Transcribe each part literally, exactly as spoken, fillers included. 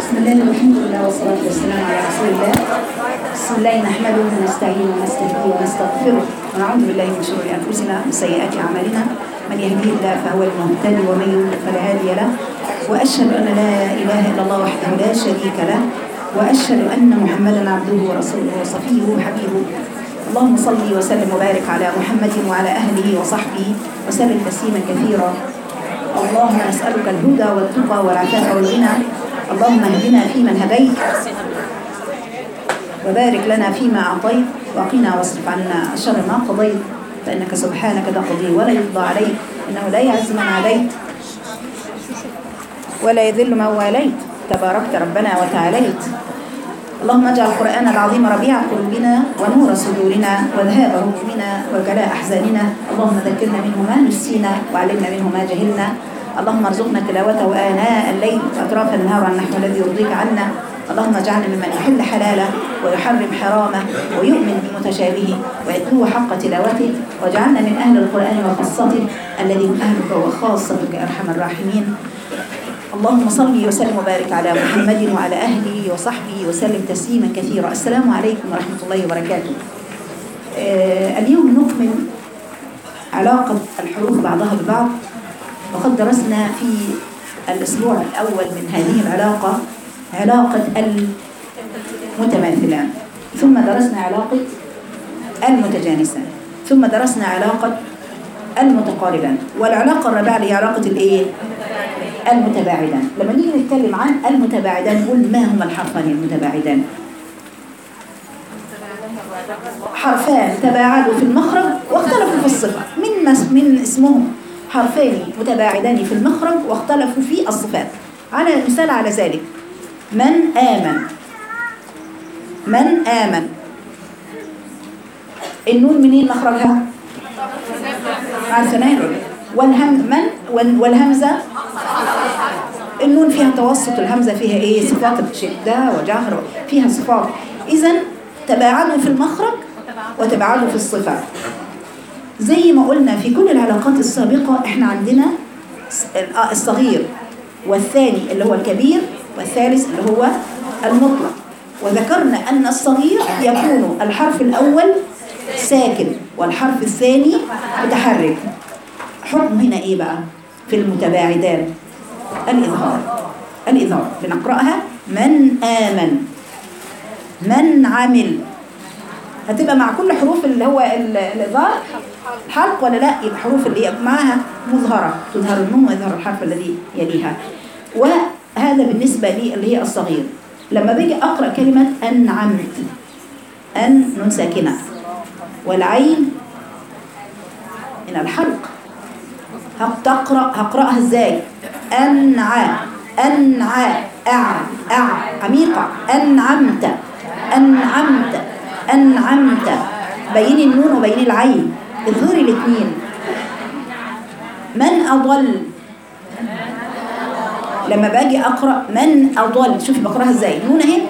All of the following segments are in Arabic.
بسم الله والحمد لله والصلاة والسلام على رسول الله. بسم الله نحمده ونستعين ونستهديه ونستغفره ونعوذ بالله من شرور أنفسنا وسيئات أعمالنا. من يهديه الله فهو المهتدي ومن يضلل فلا هادي له. وأشهد أن لا إله إلا الله وحده لا شريك له، وأشهد أن محمدا عبده ورسوله وصفيه وحبيبه. اللهم صل وسلم وبارك على محمد وعلى أهله وصحبه وسلم تسليما كثيرا. اللهم نسألك الهدى والتقى والعفاف والغنى. اللهم اهدنا فيمن هديت وبارك لنا فيما أعطيت وقنا واصرف عنا شر ما قضيت، فإنك سبحانك تقضي ولا يقضى عليك، إنه لا يعز من عليت ولا يذل من واليت، تباركت ربنا وتعاليت. اللهم اجعل القرآن العظيم ربيع قلوبنا ونور صدورنا وذهاب همومنا وجلاء أحزاننا. اللهم ذكرنا منه ما نسينا وعلمنا منه ما جهلنا. اللهم ارزقنا تلاوته آناء الليل وأطراف النهار على النحو الذي يرضيك عنا. اللهم اجعلنا ممن يحل حلاله ويحرم حرامه ويؤمن بمتشابهه ويتلو حق تلاوته، واجعلنا من أهل القرآن وخاصته الذي هم أهلك وخاصتك أرحم الراحمين. اللهم صل وسلم وبارك على محمد وعلى أهله وصحبه وسلم تسليما كثيرا. السلام عليكم ورحمة الله وبركاته. آه اليوم نكمل علاقة الحروف بعضها ببعض، وقد درسنا في الأسبوع الأول من هذه العلاقة علاقة المتماثلان، ثم درسنا علاقة المتجانسان، ثم درسنا علاقة المتقاربان، والعلاقة الرابعة هي علاقة الإيه؟ المتباعدان. لما نيجي نتكلم عن المتباعدان نقول ما هما الحرفان المتباعدان؟ حرفان تباعدوا في المخرج واختلفوا في الصفة. من من اسمهم حرفان متباعدان في المخرج واختلفوا في الصفات. على مثال على ذلك من آمن. من آمن النون منين مخرجها؟ عارفينها؟ والهم من والهمزة النون فيها توسط، الهمزة فيها ايه؟ صفات الشدة وجهر، فيها صفات. إذن تباعدوا في المخرج وتباعدوا في الصفات. زي ما قلنا في كل العلاقات السابقة احنا عندنا الصغير والثاني اللي هو الكبير والثالث اللي هو المطلق، وذكرنا أن الصغير يكون الحرف الأول ساكن والحرف الثاني متحرك. حكم هنا ايه بقى في المتباعدان؟ الإظهار. الإظهار بنقرأها من آمن، من عمل، هتبقى مع كل حروف اللي هو الإظهار حرف ولا لا؟ يبقى حروف اللي معها مظهرة، تظهر النون ويظهر الحرف الذي يليها. وهذا بالنسبة لي اللي هي الصغير. لما باجي أقرأ كلمة أنعمت، أن نون ساكنة والعين من الحلق، هتقرأ هقرأها ازاي؟ أنع أنع أع أع عميقة. أنعمت أنعمت أنعمت، بيني النون وبيني العين، اظهري الاثنين. من أضل، لما باجي أقرأ من أضل شوفي بقرأها ازاي؟ النون اهي،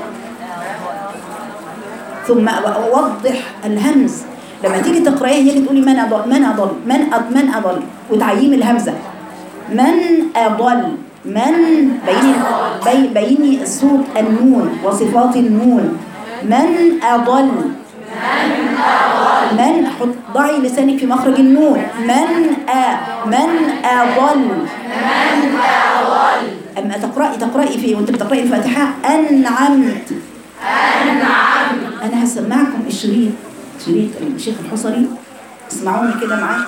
ثم أوضح الهمز. لما تيجي تقرأيها يجي تقولي من أضل من أضل من أضل من أضل وتعيمي الهمزة. من أضل من، بيني بي بيني صوت النون وصفات النون. من أضل من أضل من، حط ضعي لسانك في مخرج النون. من أ من أضل من أضل. أما تقرأي تقرأي في وأنت بتقرأي الفاتحة أنعمت أنعمت. أنا هسمعكم الشريط، شريط الشيخ الحصري، اسمعوني كده معاه.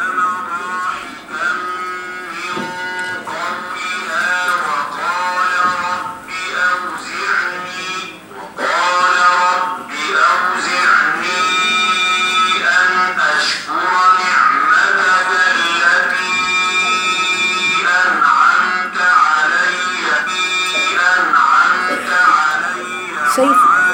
شايف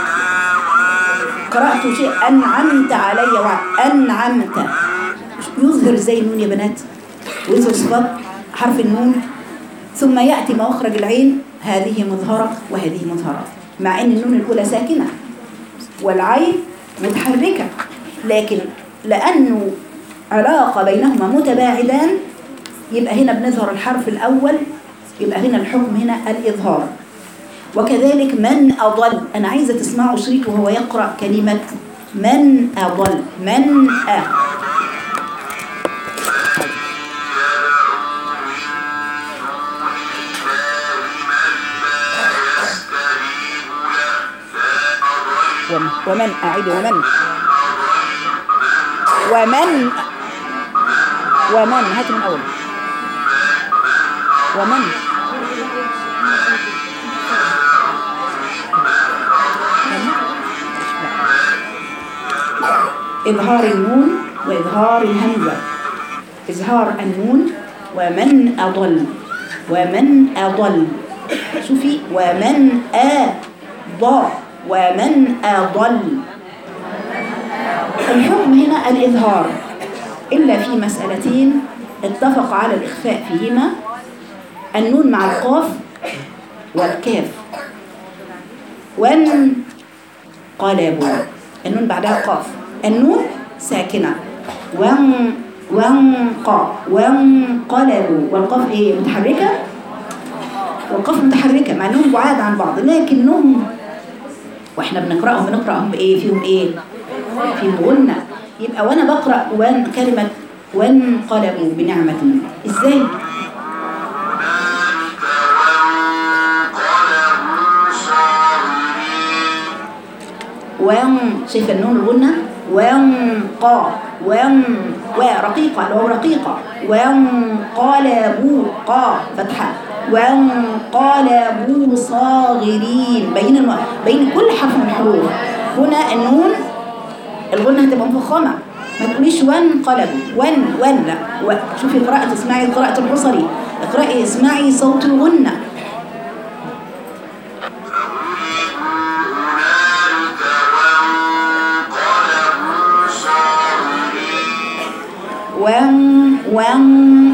قرأت شيء أنعمت علي وأنعمت، يظهر زي النون يا بنات، ويظهر صفات حرف النون، ثم يأتي مخرج العين، هذه مظهرة وهذه مظهرة، مع أن النون الأولى ساكنة والعين متحركة، لكن لأنه علاقة بينهما متباعدان يبقى هنا بنظهر الحرف الأول، يبقى هنا الحكم هنا الإظهار. وكذلك من أضل. أنا عايزة تسمعوا شريط وهو يقرأ كلمة من أضل. من أ ومن أعيد ومن ومن ومن هات من أول ومن إظهار النون وإظهار الهمزة. إظهار النون ومن أضل ومن أضل. شوفي ومن أضل ومن أضل. الحكم هنا الإظهار إلا في مسألتين اتفق على الإخفاء فيهما: النون مع القاف والكاف. وانقلبوا النون بعدها قاف، النون ساكنة. وان وانق وانقلبوا والقاف ايه متحركة، والقاف متحركة مع انهم بعاد عن بعض، لكنهم واحنا بنقراهم بنقراهم بايه فيهم ايه فيهم غنة. يبقى وانا بقرا وان كلمة وانقلبوا بنعمة ازاي؟ وان شايفه النون الغنة وانقا وان ورقيقة اللي هو رقيقة. وانقلبوا قا فتحة. وانقلبوا صاغرين بين الم... بين كل حرف من الحروف. هنا النون الغنة هتبقى مفخمة، ما تقوليش وانقلبوا ون ون لا و... شوفي قراءة اسمعي قراءة الحصري، اقرأي اسمعي صوت الغنة. وان وان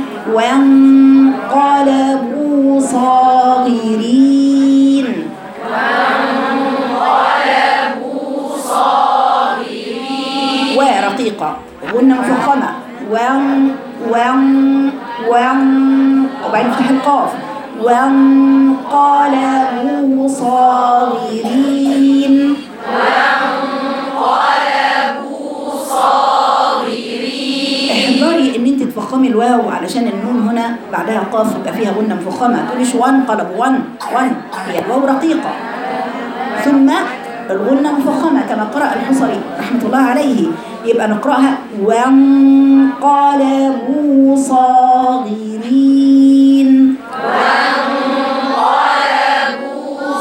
وانقلبوا صاغرين. وانقلبوا صاغرين ورقيقة غنة مفخمة. وان وان وان وبعدين نفتح القاف. وانقلبوا صاغرين. احذري ان انت تفخمي الواو علشان النون هنا بعدها قاف يبقى فيها غنة مفخمة. ما تقوليش وانقلب وان وان، هي الواو رقيقة ثم الغنة مفخمة كما قرأ الحصري رحمة الله عليه. يبقى نقرأها وانقلبوا صاغرين. وانقلبوا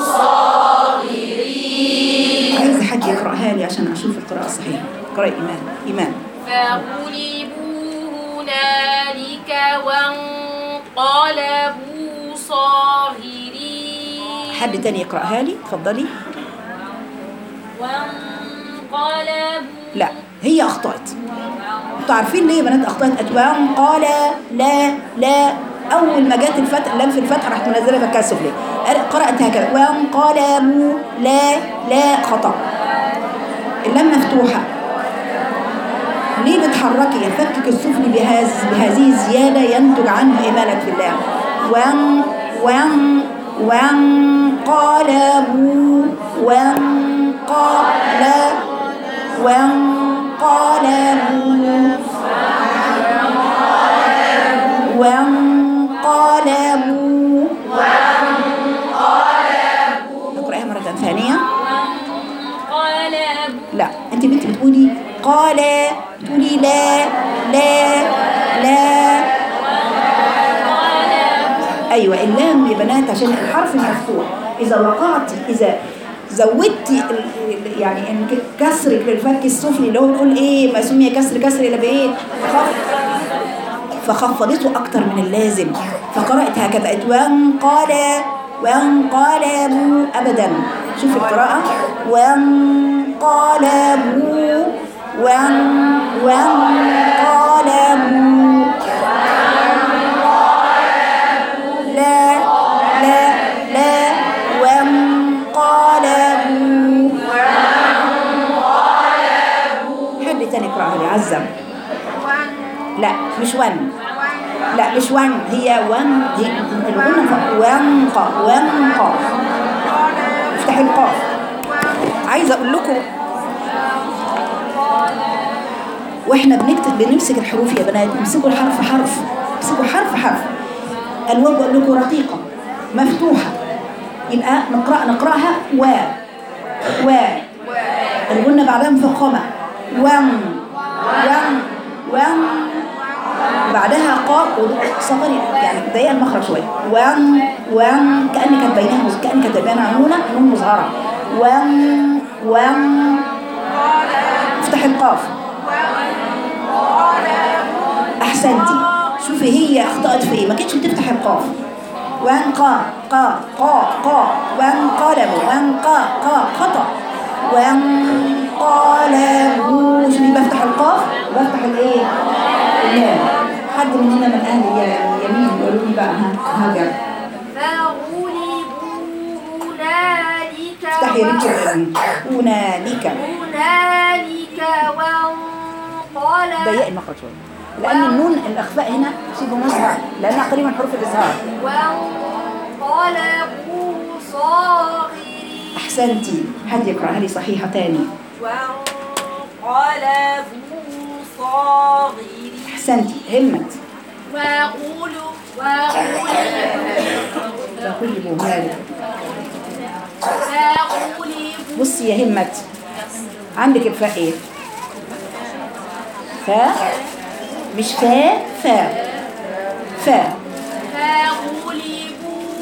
صاغرين. عايز حد يقرأها لي عشان اشوف القراءة الصحيحة. اقرأي ايمان ايمان. فغلبوا هنالك وانقلبوا صاغرين. حد تاني يقرأها لي اتفضلي. وانقلبوا لا هي أخطأت. انتوا عارفين ليه يا بنات أخطأت؟ وانقال لا لا أول ما جت الفتح اللام في الفتح راحت منزلة بالكسر ليه؟ قرأت هكذا وانقلبوا لا لا خطأ. اللام مفتوحة ليه بتحركي؟ يفكك السفلي بهذه بهذه الزيادة ينتج عنه إمالة في الله. وان وان وانقلبوا وانقال وانقلبوا وانقلبوا نقرأها مرة ثانية. لا انت بنتي بتقولي قال، تقولي لا لا لا. ايوه اللام يا بنات عشان الحرف المفتوح اذا وقعتي اذا زودتي يعني ان كسرك للفك السفلي اللي هو نقول ايه ما سمي كسر كسر الى بايه خف، فخفضته اكتر من اللازم فقرأت هكذا وانقال وانقلبوا ابدا. شوف القراءة وانقلبوا وان وانقلبوا لا لا لا وانقلبوا. حد تاني يقرأها لي عزم. لا مش ون لا مش ون هي ون هي الغنة وانق وانق واحنا بنكتب بنمسك الحروف يا بنات، نمسكوا الحرف حرف، نمسكوا حرف حرف. الواو بقول لكم رقيقه مفتوحه، يبقى نقرا نقراها و و الغنه بعدها مفخمه وم وم وم بعدها قاف صغير يعني ضيق المخرج شويه وم وم كأن كانت بينها كأن كانت بينها نونه نون مظهره وم وم افتح القاف. احسنتي. شوفي هي اخطأت في ايه، ما كانتش بتفتح القاف. وانقا قا قا قا وانقلبوا وانقا قا خطأ وانقلبوا. شوفي بفتح القاف وبفتح الايه اللام. حد من هنا من اهل اليمين يقولوا لي بقى ها هاجر فغلبوا هنالك افتحي رجل اليمين هنالك هنالك وانقلبوا ضيقي المخرج شويه لان النون الاخفاء هنا شبه مظهر لانها قريبه من حروف الاظهار. وانقلبوا صاغرين. احسنتي. حد يقراها لي صحيحه تاني. وانقلبوا صاغرين. احسنتي. همت. وغلوا وغلبوا فغلبوا هنالك. فغلبوا. بصي يا همت عندك الفاء ايه؟ فاء مش فاء فاء فاء. فغلبوا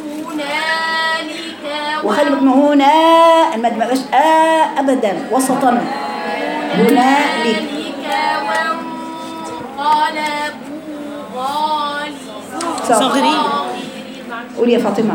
هنالك وخلي بالك من هنا المد ما بقاش آ ابدا وسطا. هنالك وانقلبوا غالبين. صاغرين. قولي يا فاطمه.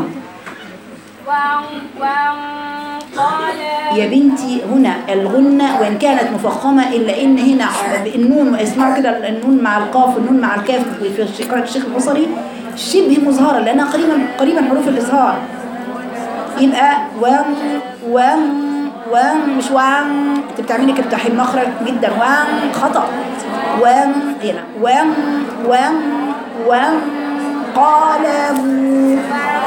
يا بنتي هنا الغنة وإن كانت مفخمة إلا إن هنا النون اسمعوا كده النون مع القاف والنون مع الكاف في قراءة الشيخ البصري شبه مظهرة لأنها قريبا قريبا حروف الإظهار. يبقى وم وم وم مش وم أنت بتعملي كده بتحي المخرج جدا وم خطأ. وم هنا وم وم وم قالوا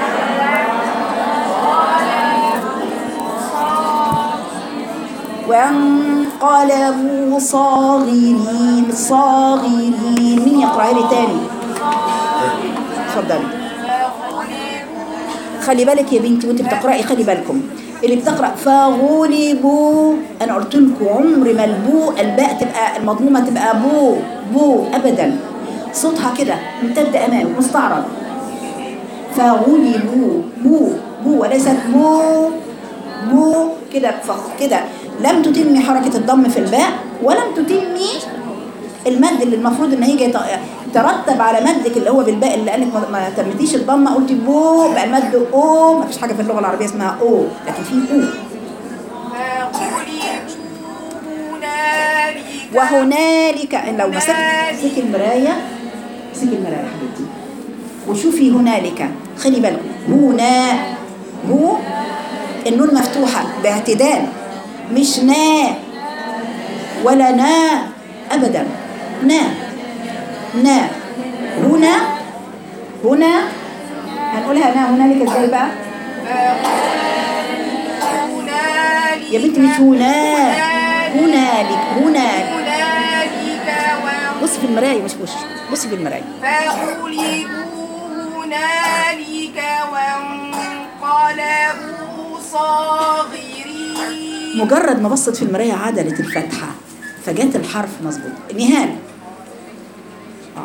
وانقلبوا صاغرين. صاغرين. مين يقرأ لي تاني؟ اتفضلي. خلي بالك يا بنتي وانت بتقرأي خلي بالكم اللي بتقرأ فغلبوا انا قلت لكم عمر ما البو الباء تبقى المضمومه تبقى بو بو ابدا صوتها كده ممتد امامي مستعرض. فغلبوا بو بو وليست بو بو كده كده. لم تتمي حركة الضم في الباء ولم تتمي المد اللي المفروض ان هي ترتب على مدك اللي هو بالباء اللي قالك ما تمتيش الضمه قلت بو بقى المد او. ما فيش حاجه في اللغه العربيه اسمها او لكن في او. وهنالك لو مسكت مسكي المرايه مسكي المرايه يا حبيبتي وشوفي هنالك خلي بالكم هنا هو النون مفتوحه باعتدال مش نا ولا نا ابدا نا نا هنا هنا هنقولها نا هنالك ازاي بقى يا بنتي مش هنا هنالك هنالك. بصي في المرايه مش في وشك بصي في المرايه. فغلبوا هنالك وانقلبوا صاغرين. مجرد ما بصت في المرايه عدلت الفتحه فجات الحرف مظبوط. نهال اه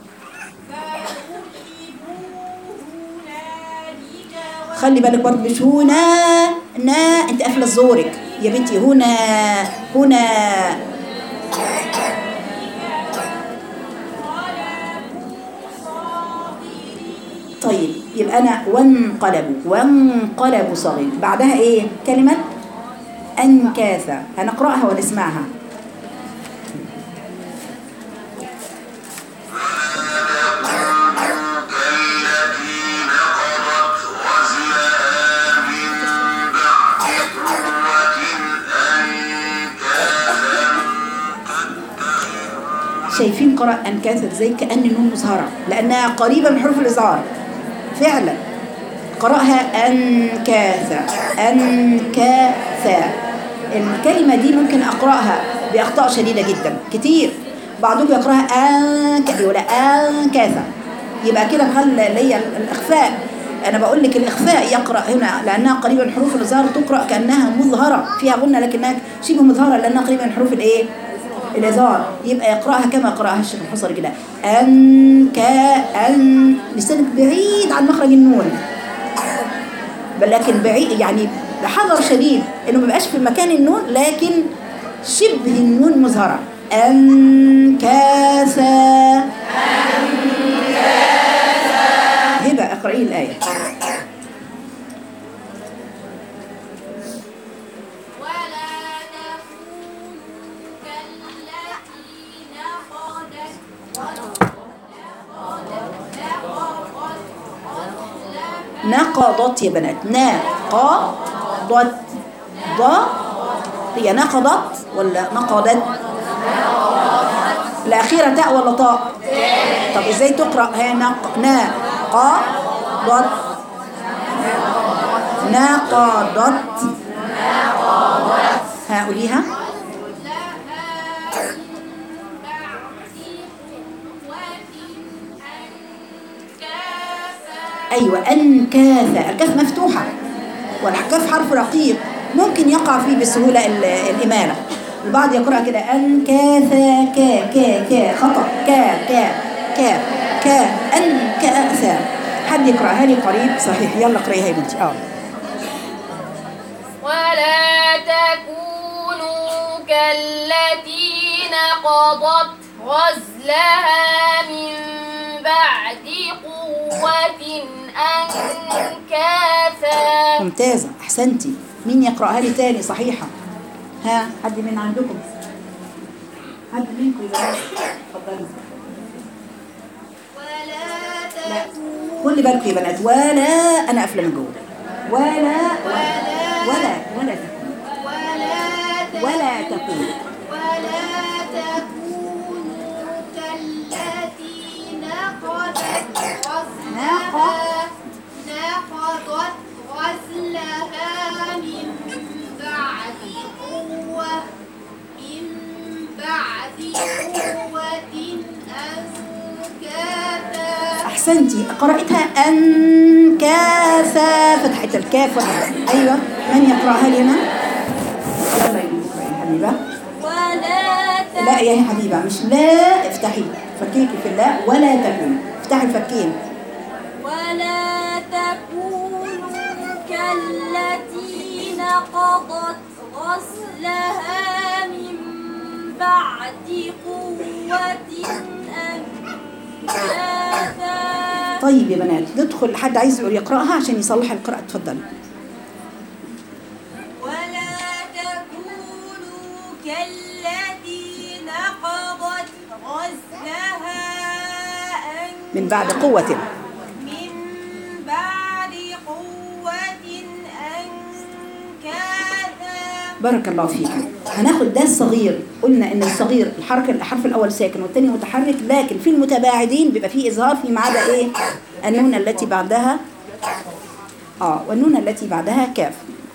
خلي بالك برضه مش هنا نا انت قافله زورك يا بنتي هنا هنا. طيب يبقى انا وانقلبوا وانقلبوا صغير بعدها ايه كلمه انكاثا هنقراها ونسمعها. شايفين قراءة أنكاثا زي كأن النون مظهرة لأنها قريبة من حروف الإظهار فعلا. قرأها أنكاثا أنكاثا الكلمة دي ممكن أقرأها بأخطاء شديدة جدا كتير. بعضهم يقرأها أنك ولا أنكاثا، يبقى كده خلى اللي هي الإخفاء. أنا بقول لك الإخفاء يقرأ هنا لأنها قريبة من حروف الإظهار، تقرأ كأنها مظهرة فيها غنة لكنها شبه مظهرة لأنها قريبة من حروف الإيه؟ الإظهار. يبقى يقرأها كما قرأها الشيخ الحصري كده أنك أن، لسانك بعيد عن مخرج النون، بل لكن بعيد يعني بحذر شديد إنه ما بيبقاش في مكان النون لكن شبه النون مظهرة. أنكاسا. هبة اقرأي الآية. نقضت يا بنات، نقضت، ض هي نقضت ولا نقضت؟ الأخيرة تاء ولا طاء؟ طب ازاي تقرأ؟ هي نق نقضت، نقضت، ها قوليها. أيوة أنكاثا، الكاف مفتوحة والكاف حرف رقيق ممكن يقع فيه بسهولة الإمالة. البعض يقرأ كده أنكاثا، كا كا كا خطأ، كا كا كا كا أنكاثا. حد يقرأها لي قريب صحيح؟ يلا اقرأيها يا بنتي. اه ولا تكونوا كالتي نقضت غزلها من بعد قوة أنكاثا. ممتازة، أحسنتي. مين يقرأها لي تاني صحيحة؟ ها حد من عندكم؟ حد منكم يبقى اتفضلوا. ولا تكونوا، خلي بالكم يا بنات، ولا أنا قافلة من جوه. ولا ولا ولا ولا تكونوا، ولا تكونوا، ولا تكونوا كالتي نقضت غزلها نقضت غزلها من بعد قوة من بعد قوة أنكاثا. أحسنتي، قرأتها أنكاثا، فتحت الكاف. أيوة، من يقرأها لي هنا؟ يلا يا حبيبة. ولا لا يا حبيبة، مش لا، افتحي فكيكي في اللا. ولا تكون، افتحي الفكين. ولا تكونوا كالتي نقضت غزلها من بعد قوة أنكاثا. طيب يا بنات، ندخل حد عايز يقرأها عشان يصلح القراءة. اتفضلي. ولا تكونوا كالتي نقضت غزلها من بعد قوة، من بعد قوة أنكاثا. بارك الله فيك. هناخد ده الصغير، قلنا ان الصغير الحرف الحرف الاول ساكن والثاني متحرك، لكن في المتباعدين بيبقى فيه اظهار فيما عدا ايه؟ النون التي بعدها اه والنون التي بعدها كاف.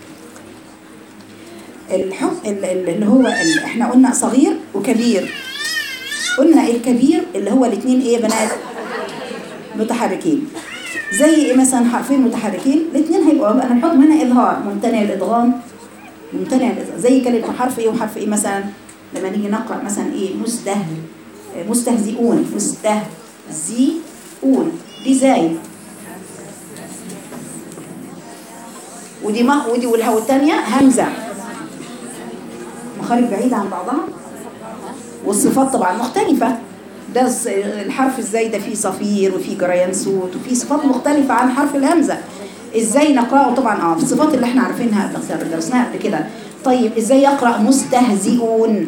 الحكم اللي هو اللي احنا قلنا صغير وكبير. قلنا الكبير اللي هو الاثنين ايه يا بنات؟ متحركين. زي ايه مثلا؟ حرفين متحركين الاثنين هيبقوا، انا الحكم هنا اظهار ممتنع الادغام، ممتنع الادغام. زي كلمه حرف ايه وحرف ايه مثلا؟ لما نيجي نقرا مثلا ايه؟ مسته مستهزئون، مستهزئون، دي زاي، ودي ما ودي والهاء الثانيه همزه، مخارج بعيده عن بعضها، والصفات طبعا مختلفه. ده الحرف ازاي ده فيه صفير وفيه جريان صوت وفيه صفات مختلفه عن حرف الهمزه. ازاي نقراه؟ طبعا اه الصفات اللي احنا عارفينها درسناها قبل كده. طيب ازاي يقرا مستهزئون؟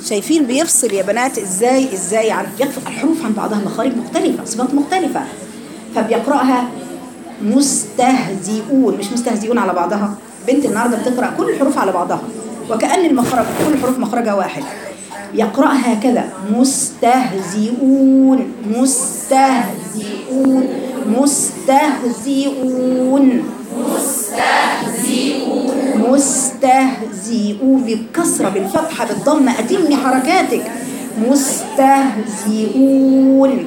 شايفين بيفصل يا بنات ازاي ازاي عن بيفصل الحروف عن بعضها، مخارج مختلفة، صفات مختلفة، فبيقرأها مستهزئون مش مستهزئون على بعضها. بنت النهارده بتقرأ كل الحروف على بعضها وكأن المخرج كل الحروف مخرجها واحد، يقرأها هكذا مستهزئون مستهزئون مستهزئون مستهزئون مستهزئون بالكسرة بالفتحة بالضمة، أتمي حركاتك مستهزئون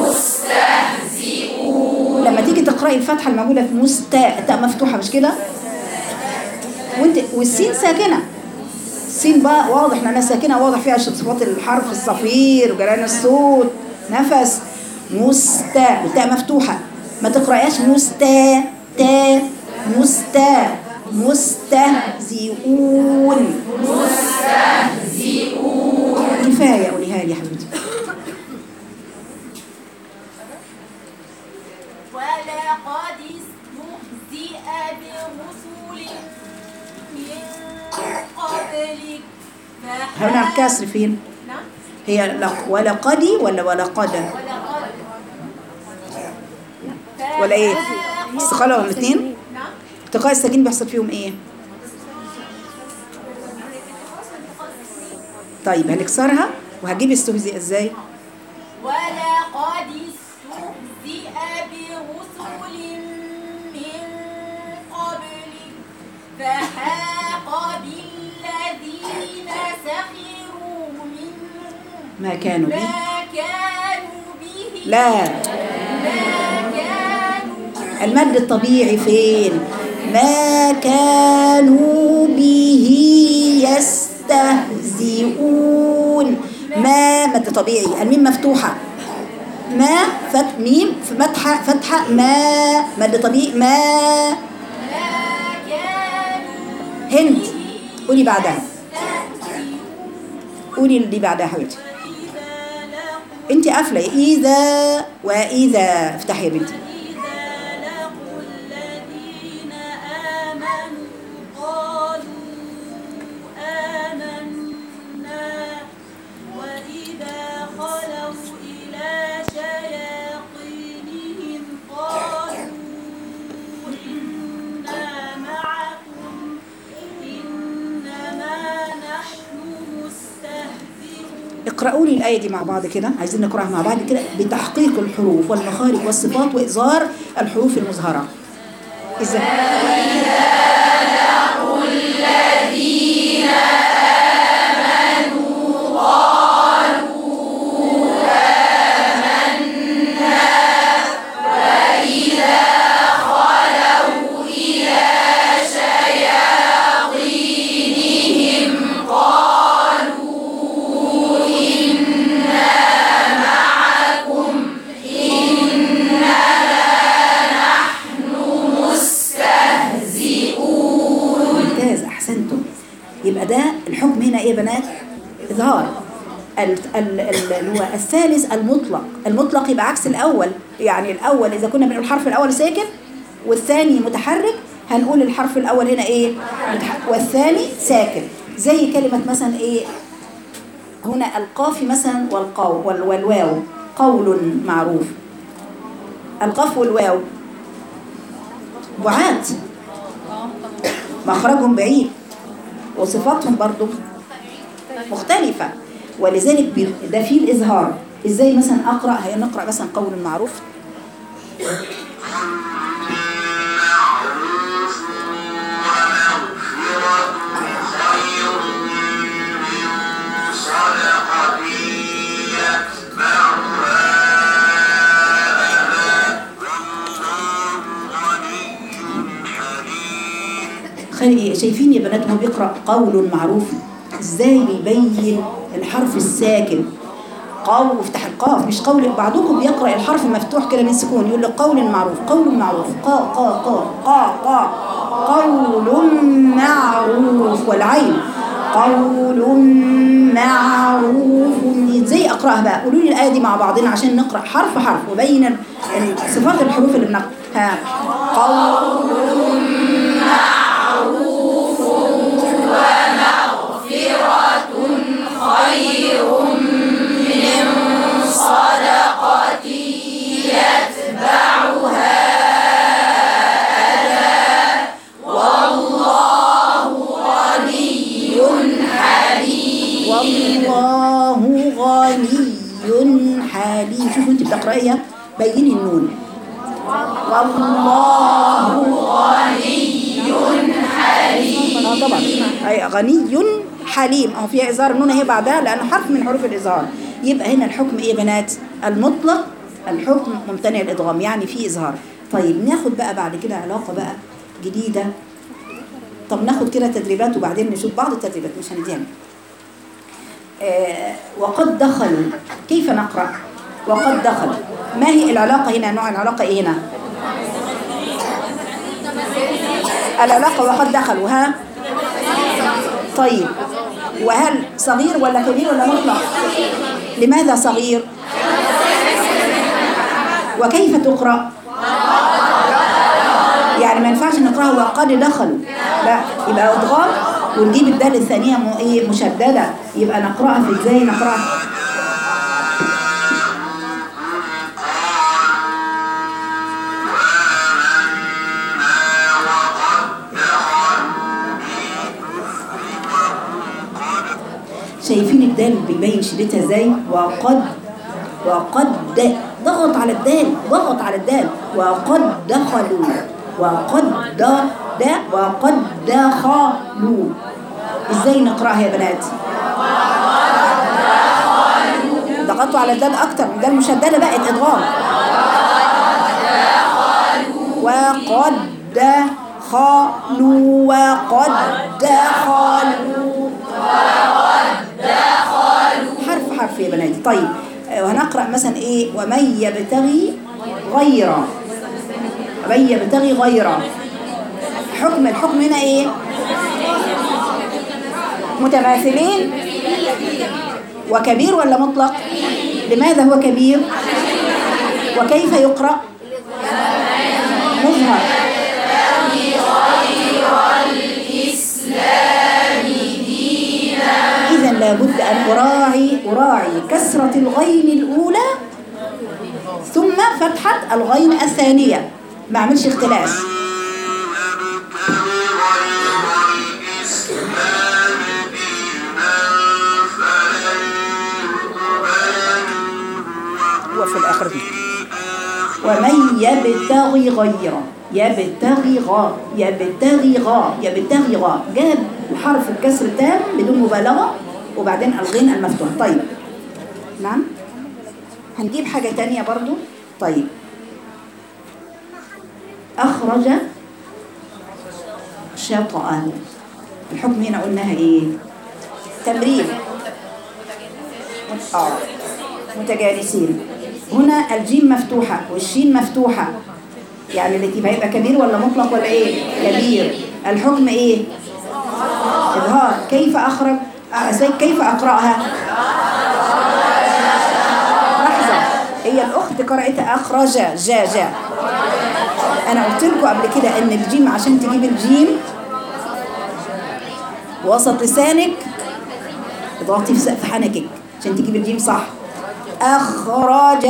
مستهزئون. لما تيجي تقرأي الفتحة الموجودة في مستا تاء مفتوحة مش كده؟ وانت والسين ساكنة، السين بقى واضح انها ساكنة، واضح فيها صفات الحرف الصفير وجريان الصوت نفس. مستا والتاء مفتوحة، ما تقرأياش مستا تا مستا مستهزئون مستهزئون. كفاية قوليها لي يا حبيبتي. ولقد استهزئ برسل من قبلك هنا الكسر فين؟ نعم هي لق ولقد ولا ولقد ولا ايه؟ استقالة ولا الاثنين؟ نعم التقاء الساكن بيحصل فيهم ايه؟ طيب هنكسرها وهجيب استهزئ ازاي؟ ولقد استهزئ برسل من قبلك فحاق بالذين سخروا منهم ما كانوا به ما كانوا به لا ما كانوا المد الطبيعي فين؟ ما كانوا به يستهزئون. ما مد طبيعي، الميم مفتوحة، ما فت ميم في فتحة فتحة ما مد طبيعي ما. هند قولي بعدها، قولي اللي بعدها حبيبتي. انت قافله اذا واذا افتحي يا بنتي. اقرأوا لي الآية دي مع بعض كده، عايزين نقرأها مع بعض كده بتحقيق الحروف والمخارج والصفات وإظهار الحروف المظهرة. إذا لقوا الذين آمنوا قالوا آمنا وإذا خلوا إلى شياطينهم قالوا يبقى ده الحكم هنا ايه يا بنات؟ اظهار. اللي هو الثالث المطلق، المطلق يبقى عكس الاول، يعني الاول اذا كنا بنقول الحرف الاول ساكن والثاني متحرك هنقول الحرف الاول هنا ايه والثاني ساكن. زي كلمه مثلا ايه هنا القاف مثلا والقاف والواو قول معروف، القاف والواو بعاد مخرجهم بعيد وصفاتهم برضو مختلفة، ولذلك ده فيه الإظهار. إزاي مثلا أقرأ؟ هي نقرأ مثلا قول معروف شايفين يا بنات هو بيقرأ قول معروف ازاي بيبين الحرف الساكن. قول افتح القاف مش قول. بعضكم بيقرأ الحرف مفتوح كده من سكون يقول له قول معروف قول معروف قا قا قا قا قا قول معروف والعين قول معروف. ازاي اقراها بقى؟ قولوا لي الايه دي مع بعضنا عشان نقرا حرف حرف وبين صفات الحروف اللي بنقرا. ها قول معروف ومغفرة خير حليم. شوفوا انت بتقرأيها بيني النون. والله غني حليم. اه طبعا اي غني حليم اهو فيها اظهار النون اهي بعدها لانه حرف من حروف الاظهار. يبقى هنا الحكم ايه يا بنات؟ المطلق الحكم ممتنع الادغام يعني فيه اظهار. طيب ناخد بقى بعد كده علاقه بقى جديده. طب ناخد كده تدريبات وبعدين نشوف بعض التدريبات مش هنديها. آه وقد دخلوا كيف نقرأ؟ وقد دخلوا ما هي العلاقة هنا؟ نوع العلاقة ايه هنا؟ العلاقة وقد دخلوا ها؟ طيب وهل صغير ولا كبير ولا مطلق؟ لماذا صغير؟ وكيف تقرأ؟ يعني ما ينفعش نقرأها وقد دخلوا، لا يبقى ادغام ونجيب الدال الثانية ايه مشددة، يبقى نقرأها في ازاي نقرأها؟ شايفين الدال بيبين شدتها ازاي؟ وقد وقد ضغط على الدال، ضغط على الدال. وقد دخلوا وقد د د وقد دخلوا. ازاي نقراها يا بنات؟ ضغطوا على الدال اكتر، الدال المشدده بقت ادغام. وقد دخلوا وقد دخلوا حرف حرف يا بناتي. طيب وهنقرأ مثلا ايه؟ ومن يبتغي غير ومن يبتغي غير. حكم الحكم هنا ايه؟ متماثلين. وكبير ولا مطلق؟ لماذا هو كبير؟ وكيف يقرأ؟ مظهر. إذن لابد أن أراعي أراعي كسرة الغين الأولى ثم فتحة الغين الثانية، ما أعملش اختلاس. وفي الآخر دي ومن يبتغي غير يبتغي غا يبتغي غا يبتغي غا جاب حرف الكسر التام بدون مبالغة وبعدين الغين المفتوح. طيب نعم هنجيب حاجة تانية برضو. طيب أخرج شطأه. الحكم هنا قلناها ايه؟ تمرين. اه متجانسين. هنا الجيم مفتوحة والشين مفتوحة، يعني اللي هيبقى كبير ولا مطلق ولا ايه؟ كبير. الحكم ايه؟ إظهار. كيف أخرج؟ كيف أقرأها؟ لحظة، هي الأخت قرأتها أخرج جا جا. أنا قلت لكم قبل كده إن الجيم عشان تجيب الجيم وسط لسانك اضغطي في سقف حنكك عشان تجيب الجيم صح. أخرج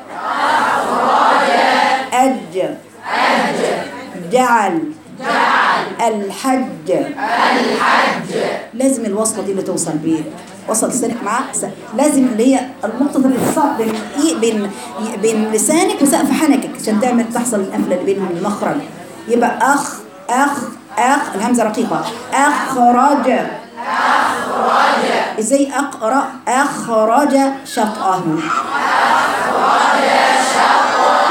أج أج جعل جعل الحج الحج. لازم الوصلة دي اللي توصل بيه وسط لسانك معاه، لازم اللي هي النقطة اللي تصاب بين بين بين لسانك وسقف حنكك عشان تعمل تحصل القفلة اللي بينهم المخرج. يبقى أخ أخ أخ الهمزة رقيقة. أخرج أخرج. إزاي أقرأ؟ أخرج شطأه. أخرج شطأه.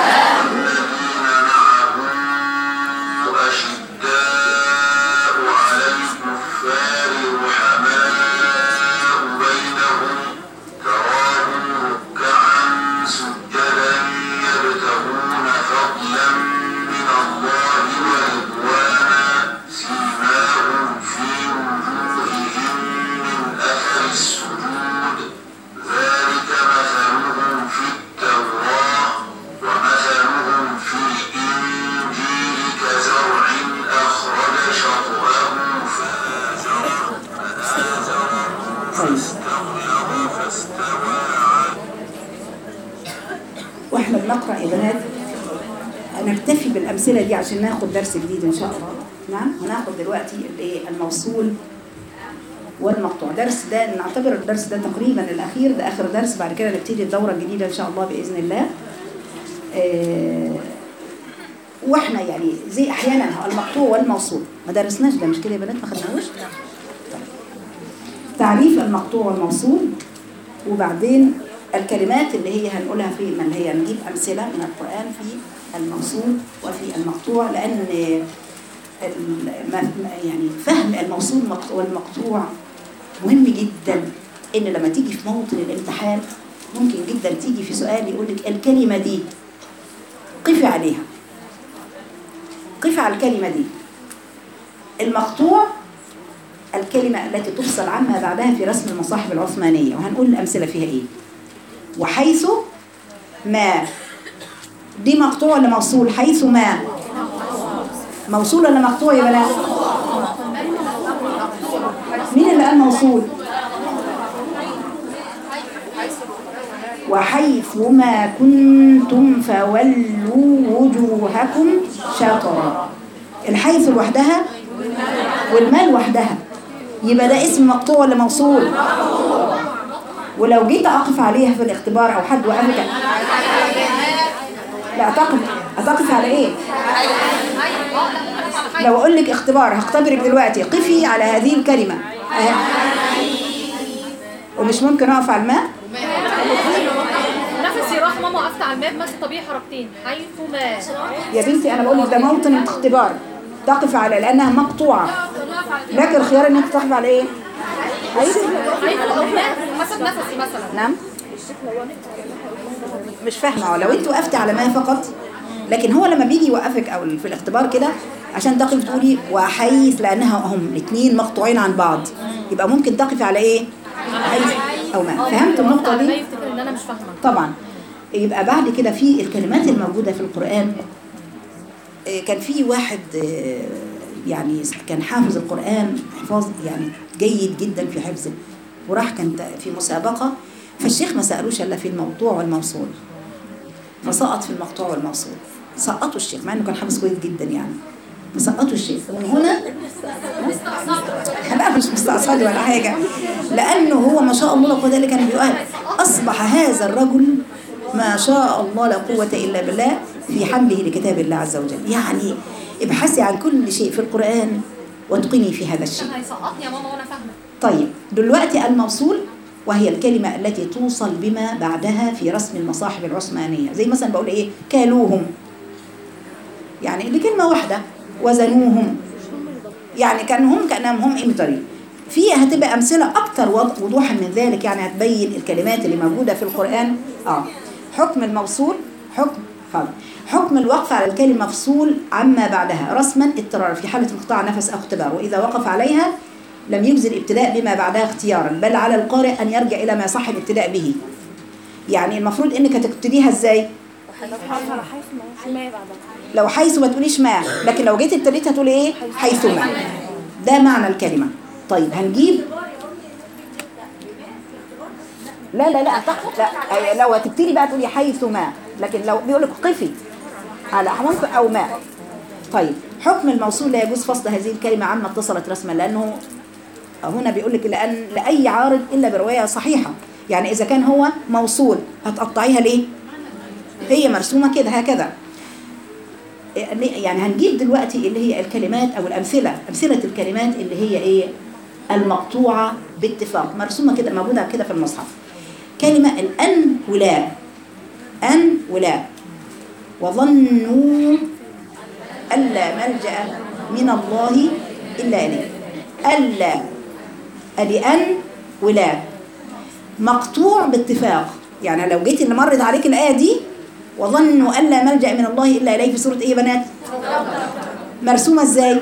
واحنا بنقرأ يا بنات هنكتفي بالأمثلة دي عشان ناخد درس جديد إن شاء الله. نعم هناخد دلوقتي الموصول والمقطوع. درس ده نعتبر الدرس ده تقريبا الأخير، ده آخر درس، بعد كده نبتدي الدورة الجديدة إن شاء الله بإذن الله. آه واحنا يعني زي أحيانا المقطوع والموصول ما درسناش ده، مش كده يا بنات؟ ما خدناهوش. تعريف المقطوع والموصول، وبعدين الكلمات اللي هي هنقولها في من هي نجيب أمثلة من القرآن في الموصول وفي المقطوع، لأن يعني فهم الموصول والمقطوع مهم جدا. إن لما تيجي في موطن الامتحان ممكن جدا تيجي في سؤال يقول لك الكلمة دي قفي عليها، قفي على الكلمة دي. المقطوع الكلمة التي تفصل عما بعدها في رسم المصاحف العثمانية، وهنقول الأمثلة فيها إيه. وحيث ما دي مقطوع ولا موصول؟ حيث ما موصول ولا مقطوع يا بنات؟ مين اللي قال موصول؟ وحيث ما كنتم فولوا وجوهكم شطرا. الحيث لوحدها والما لوحدها، يبقى ده اسم مقطوع ولا موصول؟ ولو جيت أقف عليها في الاختبار أو حد وقفك، لا أتقف أتقف على إيه؟ لو أقول لك اختبار هختبرك دلوقتي، قفي على هذه الكلمة أه. ومش ممكن أقف على الماء؟ نفسي راح ماما، وقفت على الماء ماشي طبيعي حركتين. حيث ما يا بنتي أنا بقول لك ده موطن اختبار، تقف على لأنها مقطوعة، لكن الخيار إن أنت تقف على إيه؟ حيث حسب نفسي مثلا. نعم مش فاهمة. لو انت وقفتي على ما فقط، لكن هو لما بيجي يوقفك او في الاختبار كده عشان تقف تقولي وحيث، لانها هم الاثنين مقطوعين عن بعض، يبقى ممكن تقفي على ايه؟ حيث او ما. فهمت النقطة دي؟ يفتكر ان انا مش فاهمة طبعا. يبقى بعد كده في الكلمات الموجودة في القرآن، كان في واحد يعني كان حافظ القرآن حفاظ يعني جيد جدا في حفظه، وراح كان في مسابقة، فالشيخ ما سألوش إلا في المقطوع والموصول، فسقط في المقطوع والموصول. سقطوا الشيخ مع إنه كان حافظ كويس جدا يعني، فسقطوا الشيخ. ومن هنا لا مش مستعصلي ولا حاجة، لأنه هو ما شاء الله لا قوة إلا كان بيقول أصبح هذا الرجل ما شاء الله لا قوة إلا بالله في حمله لكتاب الله عز وجل. يعني ابحثي عن كل شيء في القرآن واتقني في هذا الشيء. هيسقطني يا ماما وانا فاهمة. طيب دلوقتي الموصول وهي الكلمة التي توصل بما بعدها في رسم المصاحف العثمانية، زي مثلا بقول ايه كالوهم، يعني دي كلمة واحدة. وزنوهم يعني كانهم كانهم هم امتري. فيها هتبقى امثلة اكتر وضوحا من ذلك، يعني هتبين الكلمات اللي موجودة في القرآن. اه حكم الموصول حكم خالص. حكم الوقف على الكلمة مفصول عما بعدها رسما اضطرارا في حالة انقطاع نفس أو اختبار، وإذا وقف عليها لم يجزي الابتداء بما بعدها اختيارا، بل على القارئ أن يرجع إلى ما صح الابتداء به. يعني المفروض إنك هتبتديها إزاي؟ لو حيث ما تقوليش ما، لكن لو جيت ابتديتها تقولي إيه؟ حيث ما. ده معنى الكلمة. طيب هنجيب لا لا لا لا لو هتبتدي بقى تقولي حيث ما، لكن لو بيقول لك قفي على حرف أو ما. طيب حكم الموصول لا يجوز فصل هذه الكلمة عما اتصلت رسما، لأنه هنا بيقول لك لأن لأي عارض إلا برواية صحيحة. يعني إذا كان هو موصول هتقطعيها ليه؟ هي مرسومة كده هكذا. يعني هنجيب دلوقتي اللي هي الكلمات أو الأمثلة، أمثلة الكلمات اللي هي إيه؟ المقطوعة باتفاق، مرسومة كده موجودة كده في المصحف. كلمة الأن ولا، أن ولا، وظنوا ألا ملجأ من الله إلا إليه. ألا أدي أن ولا مقطوع باتفاق. يعني لو جيت اللي مرت عليك الآية دي وظنوا ألا ملجأ من الله إلا إليه، في سورة إيه يا بنات؟ مرسومة إزاي؟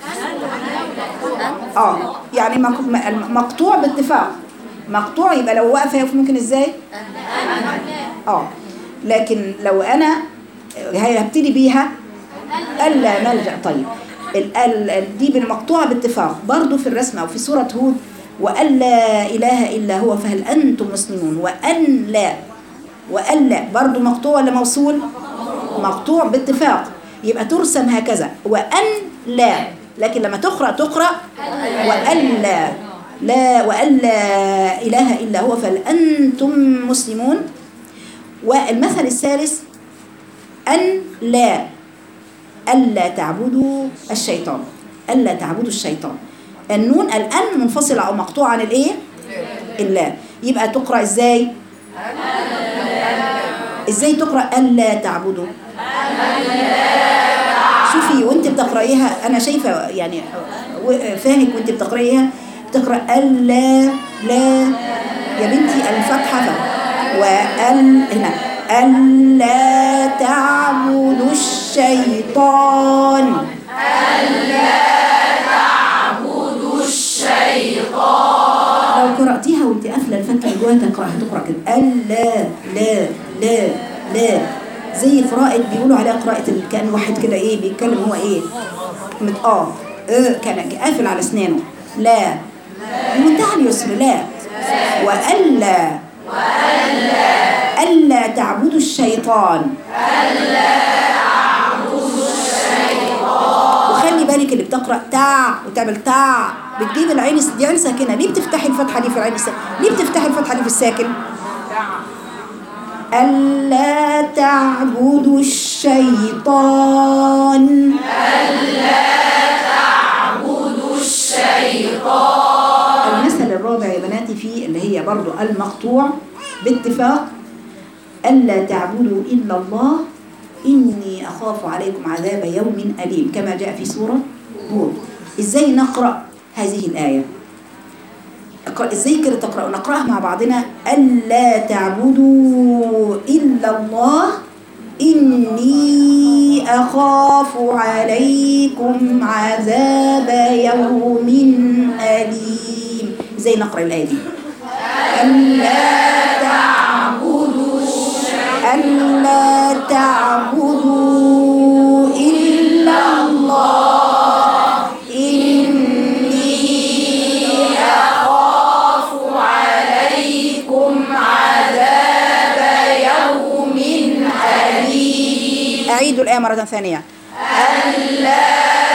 آه يعني مقطوع باتفاق. مقطوع يبقى لو وقفها ممكن إزاي؟ آه لكن لو أنا هبتدي بيها ألا ملجأ. طيب ال دي بالمقطوعة باتفاق برضو في الرسمة أو في سورة هود، وأن لا إله إلا هو فهل أنتم مسلمون. وأن لا، وأن لا برضو مقطوع ولا موصول؟ مقطوع باتفاق، يبقى ترسم هكذا وأن لا، لكن لما تقرأ تقرأ وأن لا، لا وأن لا إله إلا هو فهل أنتم مسلمون. والمثل الثالث أن لا ألا تعبدوا الشيطان، ألا تعبدوا الشيطان. النون الأن منفصلة أو مقطوعة عن الإيه؟ اللا. يبقى تقرأ إزاي؟ إزاي تقرأ ألا تعبدوا؟ شوفي وانت بتقرأيها، أنا شايفة يعني فاهمك وانت بتقرأيها بتقرأ ألا لا يا بنتي الفتحة وأل هنا ألا تعبدوا الشيطان، ألا تعبدوا الشيطان. لو قرأتيها وانت قافلة الفتحة اللي جواها تقرأها تقرأ كده ألا لا لا لا، زي قراءة بيقولوا عليها قراءة كأن واحد كده ايه بيتكلم هو ايه مت اه اه كان قافل على اسنانه. لا بمنتهى اليسر لا وألا ألا تعبدوا الشيطان، ألا تعبدوا الشيطان. وخلي بالك اللي بتقرأ تاع وتعمل تاع بتجيب العين دي عين ساكنة. ليه بتفتحي الفتحة دي في العين الساكنة؟ ليه بتفتحي الفتحة دي في الساكن؟ ألا تعبدوا الشيطان، ألا تعبدوا الشيطان. المثل الرابع يا بناتي فيه اللي هي برضو المقطوع باتفاق ألا تعبدوا إلا الله إني أخاف عليكم عذاب يوم أليم كما جاء في سورة هود. إزاي نقرأ هذه الآية؟ إزاي كده تقرأ؟ نقرأها مع بعضنا ألا تعبدوا إلا الله إني أخاف عليكم عذاب يوم أليم. إزاي نقرأ الآية دي؟ ألا تعبدوا ألا تعبدوا إلا الله إني أخاف عليكم عذاب يوم أليم. أعيدوا الآية مرة ثانية. ألا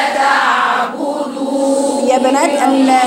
تعبدوا يا بنات ألا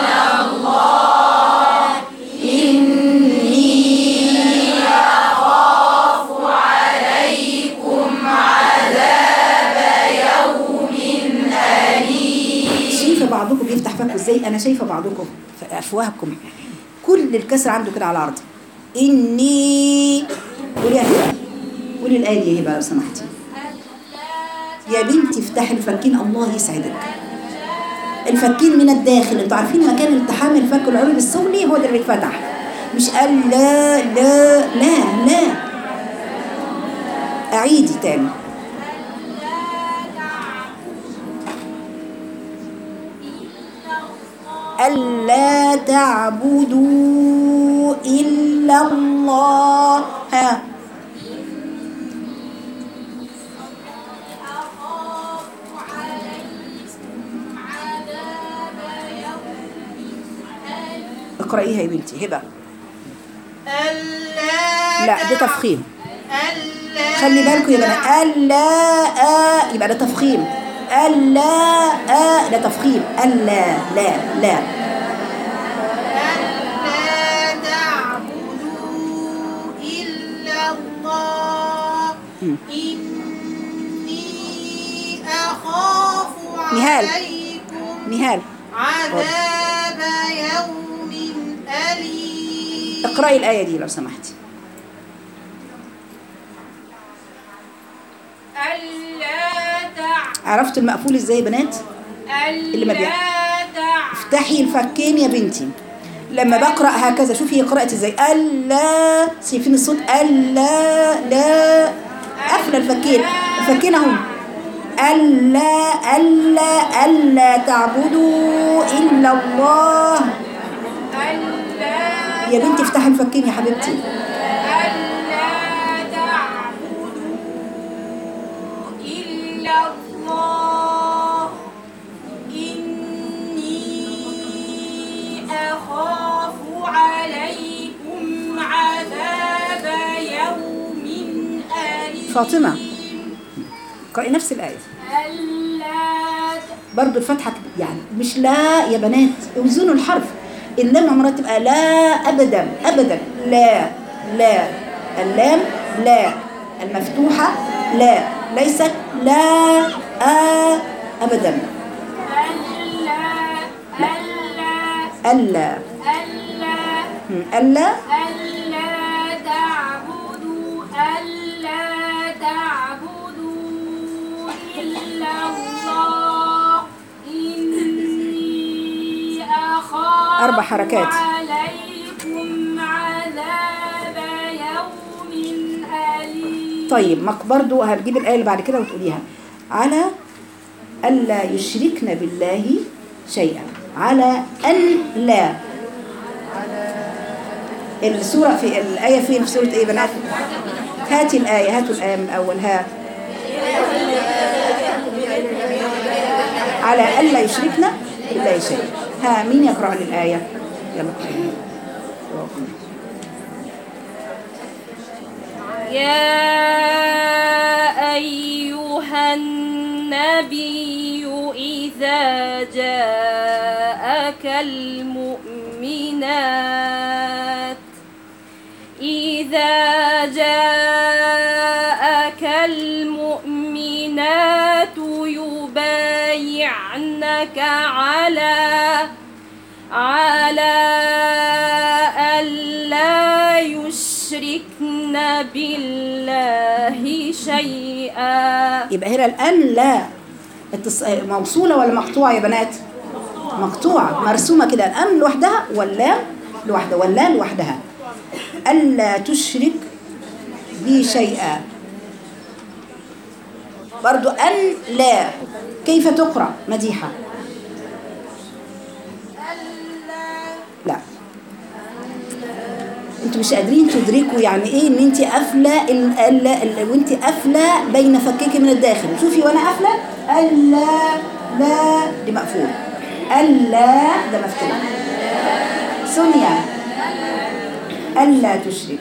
بعضكم بيفتح فكه ازاي. انا شايفه بعضكم في افواهكم كل الكسر عنده كده على الارض. اني قولي يا هبه، قولي الايه دي يا هبه لو سمحتي يا بنتي. افتحي الفكين الله يسعدك. الفكين من الداخل، انتوا عارفين مكان التحام الفك العلوي السفلي هو ده اللي بيتفتح، مش قال لا لا لا لا. اعيدي تاني. ألا تعبدوا إلا الله. ها أخاف عليكم عذاب يوم أليم. اقرأيها يا بنتي هبة. ألا لا ده تفخيم. ألا خلي بالكم يا بنات. ألا آ يبقى ده تفخيم. ألا آ ده تفخيم. ألا لا لا. ألا تعبدوا إلا الله إني أخاف نهال. عليكم نهال عذاب يوم أليم. اقرأي الآية دي لو سمحتي. ألا تعبدوا عرفتوا المقفول ازاي يا بنات؟ اللي ما ألا بيع- تعبدوا افتحي الفكين يا بنتي. لما بقرأ هكذا شوفي هي قرأت ازاي. ألا شايفين الصوت؟ ألا لا قافلة الفكين. الفكين اهو. ألا ألا ألا تعبدوا إلا الله. ألا يا بنتي افتحي الفكين يا حبيبتي. ألا تعبدوا إلا الله إني أخاف عليكم عذاب يوم أليم. فاطمة اقرأي نفس الآية ألا برضو الفتحة يعني مش لا يا بنات، اوزنوا الحرف. اللام عمرها تبقى لا ابدا ابدا، لا لا، اللام لا المفتوحه لا، ليست لا آ ابدا. ألا الا ألا هم، الا ألا تعبدوا ألا تعبدوا إلا الله إني أخاف أربع حركات. عليكم عذاب يوم أليم. طيب مق- برضو هتجيب الآية اللي بعد كده وتقوليها. على ألا يشركن بالله شيئا، على أن لا. السورة في الآية فين؟ في سورة إيه بنات؟ هاتي الآية، هاتوا الآية من الأول. ها على ألا يشركن بالله شيئا. ها مين يقرأ لي الآية؟ يلا اقرأي. يا أيها النبي إذا جاءك المؤمنات إذا جاءك المؤمنات يبايعنك على على ألا يشركن بالله شيئا. يبقى هنا الآن لا التص... موصولة ولا مقطوعة يا بنات؟ مقطوعة مرسومة كده، الآن لوحدها واللام لوحدها واللا لوحدها. ألا تشرك بي شيئا، برضو أن لا كيف تقرأ مديحة؟ لا انتوا مش قادرين تدركوا يعني ايه ان انت قافله ال- ال- ال- وانت قافله بين فكيك من الداخل. شوفي وانا قافله الا لا دي مقفول، الا ده مفتوح. سونيا الا تشرك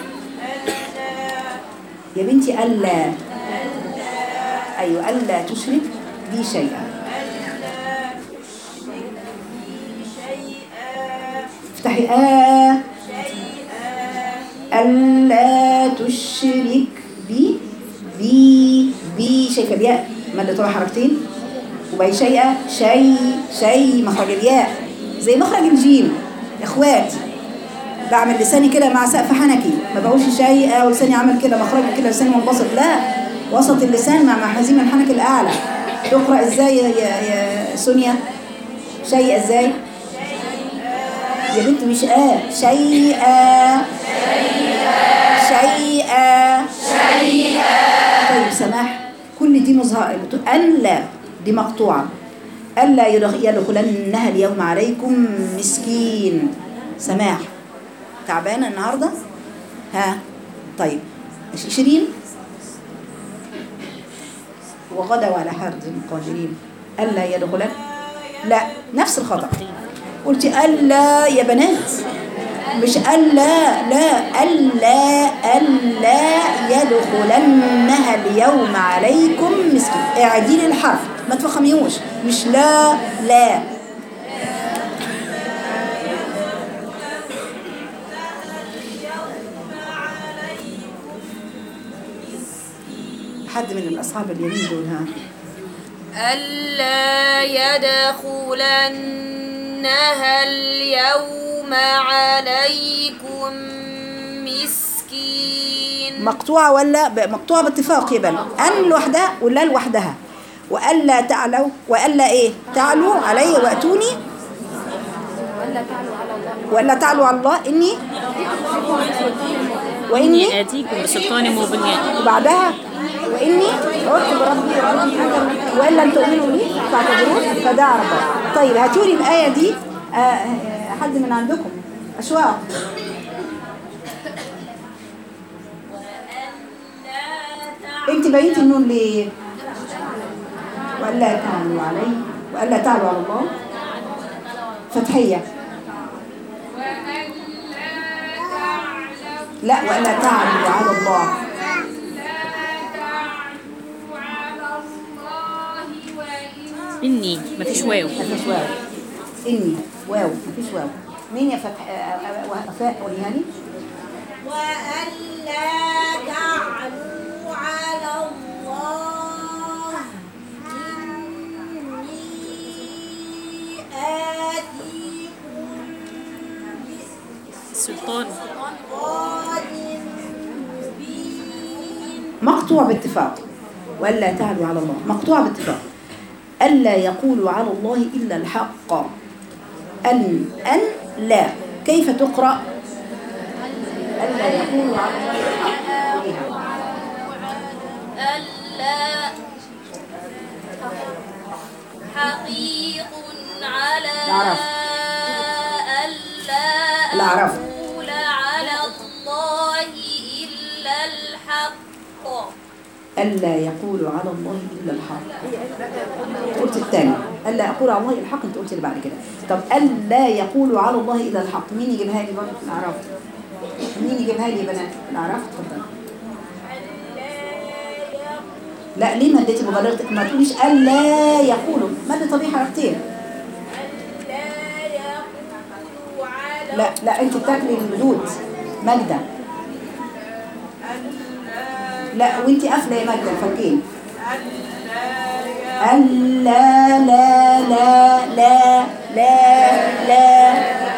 يا بنتي، الا ايوه الا تشرك بي شيئا. افتحي آه ألا تشرك بي بي بي شايفة الياء مادة طلع حركتين وباقي شيئا شيء شيء مخرج الياء زي مخرج الجيم يا اخواتي. بعمل لساني كده مع سقف حنكي، ما بقولش شيئا ولساني عمل كده مخرج كده لساني منبسط، لا وسط اللسان مع حزيم الحنك الأعلى. تقرأ ازاي يا, يا سونيا؟ شيء ازاي يا بنت؟ مش آه شيئا شيئا شيئا. طيب سماح كل دي مظهر أن لا دي مقطوعة. ألا يدخلنها اليوم عليكم مسكين. سماح تعبانة النهاردة؟ ها طيب شيرين وغدوا على حرد قادرين. ألا يدخلن لا نفس الخطأ، قلت ألا يا بنات مش ألا لا ألا ألا يدخلنها اليوم عليكم مسكين. اعدين الحرف ما تفخميوش، مش لا لا. حد من الأصحاب اليمين دول ها. ألا يدخلنها اليوم عليكم مسكين. مقطوعة ولا ب- مقطوعة باتفاق يبقى أن لوحدها ولا لوحدها. وألا تعلوا وألا إيه تعلوا علي وأتوني وألا تعلوا على الله إني وإني آتيكم بسلطان مبين. وبعدها وإني عدت بربي ربي وإن لم تؤمنوا لي فاعتبرون فدعا ربك. طيب هاتولي الآية دي آه، آه، حد من عندكم أشواق. انت بينت النون ليه؟ وألا تعلوا علي وألا تعلوا على الله فتحية. لا وألا تعلوا على الله. إني مفيش واو. مفيش واو. إني واو مفيش واو. مين يا فتح وفاء قوليها لي. وألا تعلوا على الله إني آتيكم السلطان بسلطان مبين. مقطوع باتفاق. وألا تعلوا على الله مقطوع باتفاق. ألا يقولوا على الله إلا الحق. أن أن لا كيف تقرأ؟ ألا يقولوا على الله الحق. ألا حقيق على العرف. ألا العرف. أقول على الله إلا الحق. ألا يقولوا على الله إلا الحق. قلت الثاني ألا أقول على الله إلا الحق. أنت قلت اللي بعد كده. طب ألا يقولوا على الله إلا الحق مين يجيبها لي برضه في الأعراف؟ مين يجيبها لي يا بنات في الأعراف؟ اتفضل. لا ليه مديتي مبالغتك؟ ما تقوليش ألا يقولوا مد طبيعي حركتين. لا لا أنت بتاكلي المدود مجدة. لا وانت قافله يا مجدة الفكين. ألا لا لا لا لا لا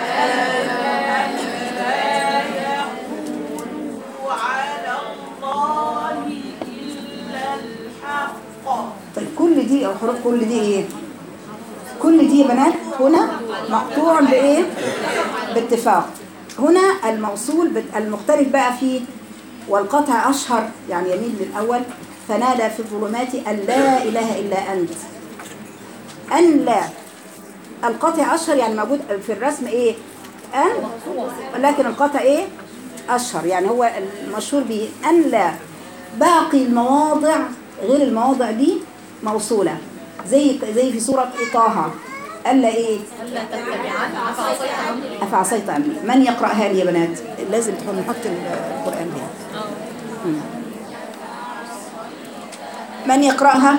طيب كل دي او حروف كل دي ايه؟ كل دي يا بنات هنا مقطوع بايه؟ باتفاق. هنا الموصول المختلف بقى فيه والقطع أشهر يعني يميل للأول. فنادى في الظلمات أن لا إله إلا أنت. أن لا القطع أشهر يعني موجود في الرسم إيه؟ أن لكن القطع إيه؟ أشهر يعني هو المشهور به أن لا. باقي المواضع غير المواضع دي موصولة زي زي في سورة طه ألا إيه؟ ألا تتبعان أفعصيت أمري. من يقرأها لي يا بنات؟ لازم تحط نحط القرآن هنا. من يقرأها؟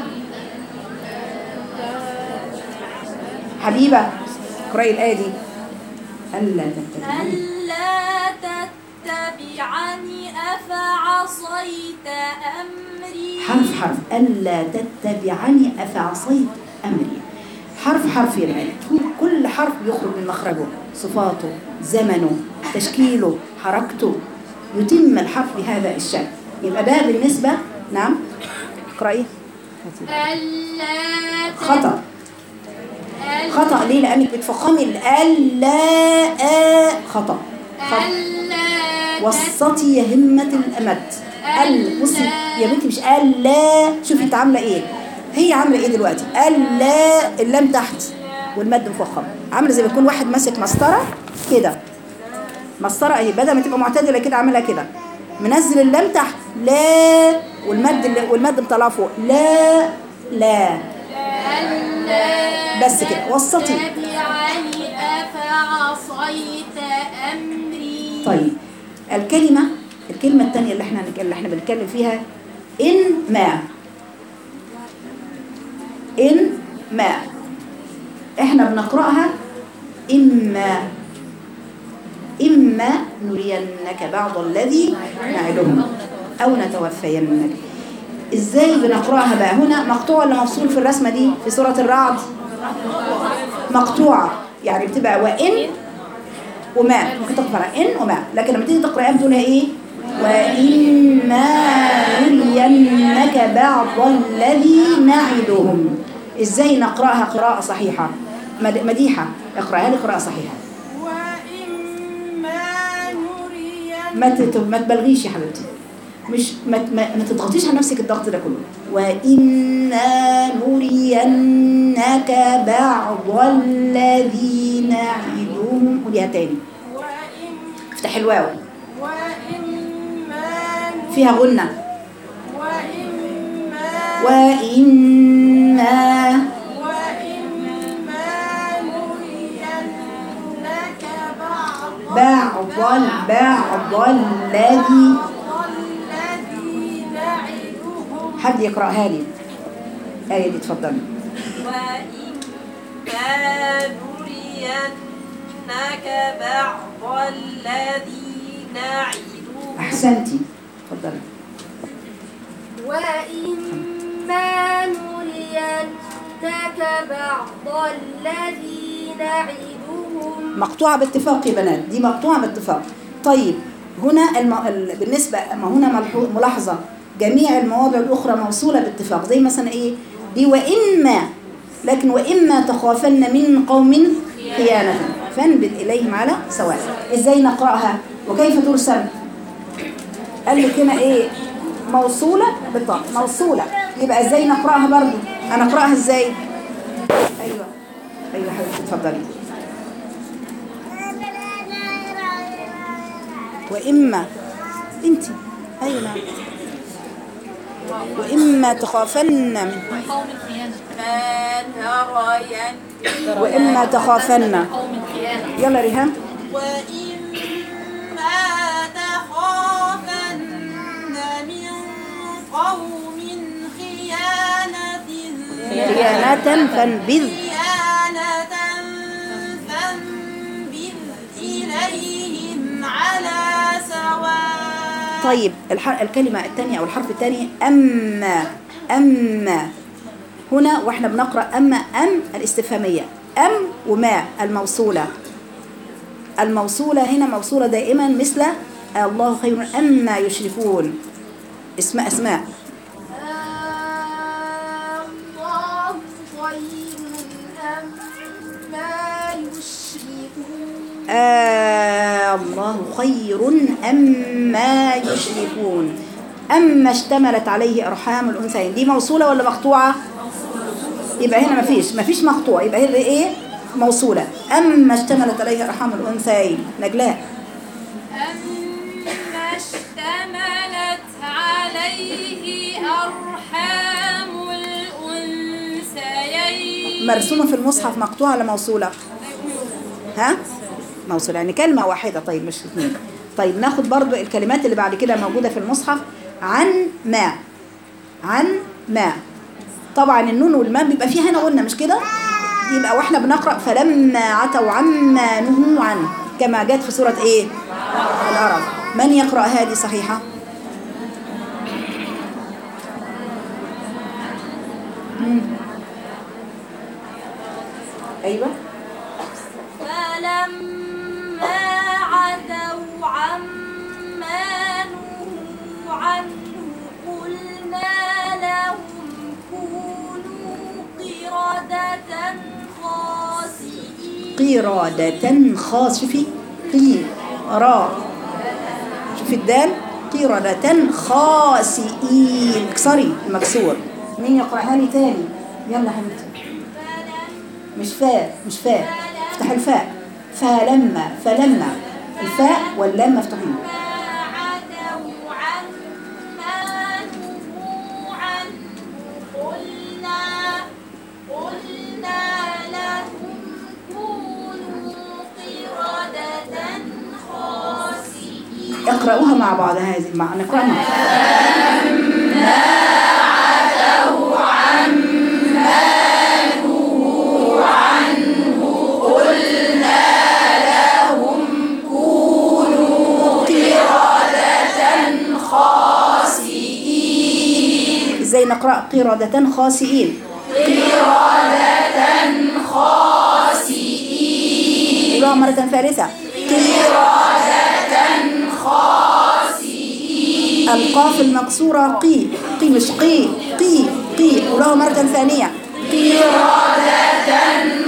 حبيبة اقرأي الآية دي. ألا تتبعني ألا تتبعني أفعصيت أمري. حرف حرف. ألا تتبعني أفعصيت أمري. حرف حرف يعني كل حرف يخرج من مخرجه صفاته زمنه تشكيله حركته يتم الحرف بهذا الشكل. يبقى ده بالنسبة نعم اقرأي. ألا خطأ خطأ ليه؟ لأنك بتفخمي الألا آ خطأ. ألا وسطي يا همة الأمد. ال بصي يا بنتي مش ألا. شوفي انت عاملة ايه. هي عاملة ايه دلوقتي؟ ألا اللام تحت والمد مفخم عاملة زي ما يكون واحد ماسك مسطرة كده. مسطرة اهي بدل ما تبقى معتدلة كده عاملها كده منزل اللام تحت لا والمد والمد مطلعه فوق لا لا بس كده وسطي. تتبعني أفعصيت أمري. طيب الكلمة الكلمة الثانية اللي احنا اللي احنا بنتكلم فيها إن ما. إن ما احنا بنقرأها إما إما نرينك بعض الذي نعدهم أو نتوفينك. إزاي بنقرأها بقى؟ هنا مقطوع ولا مفصول في الرسمة دي في سورة الرعد؟ مقطوعة يعني بتبقى وإن وما. ممكن تقرأ إن وما لكن لما تيجي تقرأها بتقولها إيه؟ وإما نرينك بعض الذي نعدهم. إزاي نقرأها قراءة صحيحة؟ مديحة اقرأها لي قراءة صحيحة. ما ما تبلغيش يا حبيبتي مش ما, ما, ما تضغطيش على نفسك الضغط ده كله. وإنا نرينك بعض الذي نعدهم. قوليها تاني افتحي الواو فيها غنة. وإما بعض بعض الذي. حد يقرأها لي الآية دي اتفضلي. وإما نرينك بعض الذي نعدهم. أحسنتي، اتفضلي. وإما نرينك بعض الذي نعدهم. مقطوعة باتفاق يا بنات، دي مقطوعة باتفاق. طيب هنا الم... ال... بالنسبة ما هنا ملحو... ملاحظة جميع المواضع الأخرى موصولة باتفاق، زي مثلا إيه دي وإما، لكن وإما تخافن من قوم خيانة فانبذ إليهم على سواء. إزاي نقرأها وكيف ترسم؟ قال لك هنا إيه موصولة بالطاء، موصولة، يبقى إزاي نقرأها برضو؟ أنا أقرأها إزاي؟ أيوة أيوة حبيبتي اتفضلي. وإما أنت أيوة نعم. وإما تخافن من قوم خيانة. وإما تخافن. قوم خيانة. يلا ريهام. وإما تخافن من قوم خيانة خيانة فانبذ خيانة فانبذ إليهم على سواء. طيب الحر... الكلمة الثانية أو الحرف الثاني أما، أما هنا وإحنا بنقرأ أما أم الاستفهامية، أم وما الموصولة، الموصولة هنا موصولة دائما مثل الله خير أما يشركون، اسماء أسماء الله خير أما يشركون. آه الله خير أما يشركون. أما اشتملت عليه أرحام الأنثيين، دي موصولة ولا مقطوعة؟ يبقى هنا مفيش مفيش مقطوع، يبقى هنا إيه موصولة. أما اشتملت عليه أرحام الأنثيين. نجلاء. أما اشتملت عليه أرحام الأنثيين. مرسومة في المصحف مقطوعة ولا موصولة؟ ها؟ موصولة، يعني كلمة واحدة. طيب مش اثنين. طيب ناخد برضو الكلمات اللي بعد كده موجودة في المصحف. عن ما، عن ما، طبعا النون والما بيبقى فيها هنا قلنا مش كده؟ يبقى واحنا بنقرأ فلما عتوا عما نهوا عنه كما جت في سورة ايه؟ الأعراف. من يقرأ هذه صحيحة؟ مم. ايوه. فلما عتوا عما نهوا عنه قلنا لهم كونوا قردة خاسئين. قردة خاص، شوفي قي را، شوفي الدال قردة خاسئين، اكسري المكسور. مين يقرأها لي تاني؟ يلا حبيبتي. مش فاء، مش فاء، افتح الفاء. فلما، فلما الفاء واللام مفتوحين. عتوا عما نهوا عنه قلنا قلنا لهم كونوا قردة خاسئين. اقرأوها مع بعض هذه مع نقرأها مع بعض. ازاي نقرأ قردة خاسئين؟ قردة خاسئين. قولوها مرة ثالثة. قردة خاسئين. القاف المكسورة قي، قي مش قي، قي قي. قولوها مرة ثانية. قردة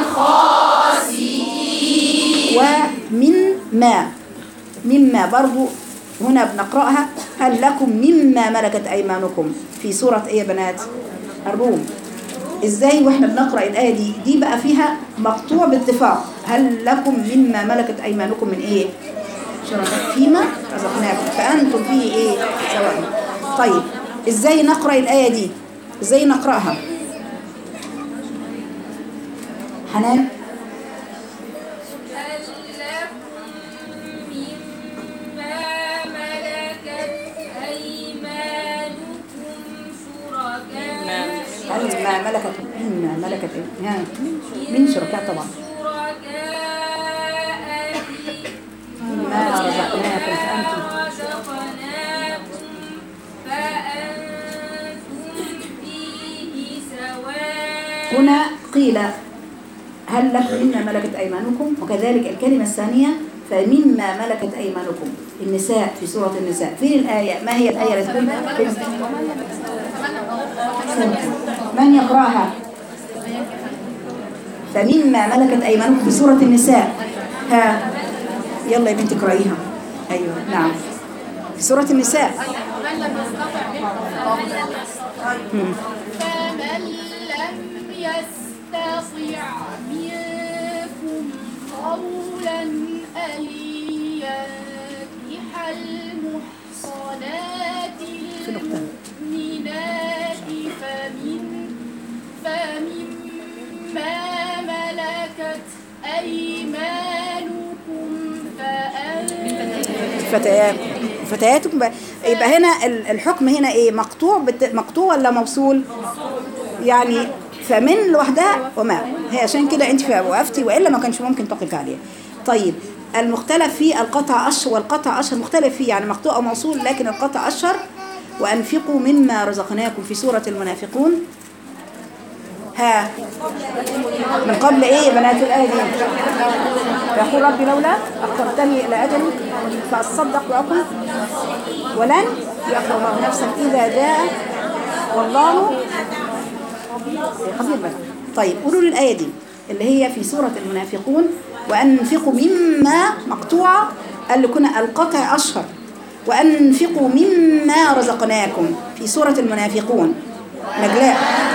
خاسئين. ومن ما، مما برضو هنا بنقرأها هل لكم مما ملكت أيمانكم في سورة ايه يا بنات؟ الروم. ازاي واحنا بنقرأ الآية دي؟ دي بقى فيها مقطوع باتفاق. هل لكم مما ملكت أيمانكم من ايه؟ شركاء فيما رزقناكم فأنتم فيه ايه سواء. طيب ازاي نقرأ الآية دي؟ ازاي نقرأها؟ حنان. هل ما ملكت مما ملكت ها من شركاء طبعا. شركاء هنا قيل هل لكم مما ملكت أيمانكم، وكذلك الكلمة الثانية فمما ملكت أيمانكم النساء في سورة النساء. فين الآية؟ ما هي الآية التي من يقرأها؟ فمما ملكت أيمانكم في سورة النساء. ها يلا يا بنتي اقرأيها. أيوه نعم في سورة النساء. فمن لم يستطع منكم قولا أن ينكح المحصنات المؤمنات فمن فمما ملكت أيمانكم فتيات فتياتكم. يبقى هنا الحكم هنا ايه؟ مقطوع بت... مقطوع ولا موصول؟ يعني فمن لوحدها وما هي، عشان كده انت وقفتي والا ما كانش ممكن تقف عليها. طيب المختلف فيه القطع اشهر والقطع اشهر مختلف فيه، يعني مقطوع او موصول، لكن القطع اشهر. وانفقوا مما رزقناكم في سورة المنافقون. ها من قبل ايه يا بنات الايه دي؟ يقول ربي لولا اخرتني الى اجل فاصدق واكن ولن يؤخر الله نفسا اذا جاء والله خبير بنا. طيب قولوا لي الايه دي اللي هي في سوره المنافقون، وانفقوا مما مقطوعه قال لكنا القطع اشهر، وانفقوا مما رزقناكم في سوره المنافقون. نجلاء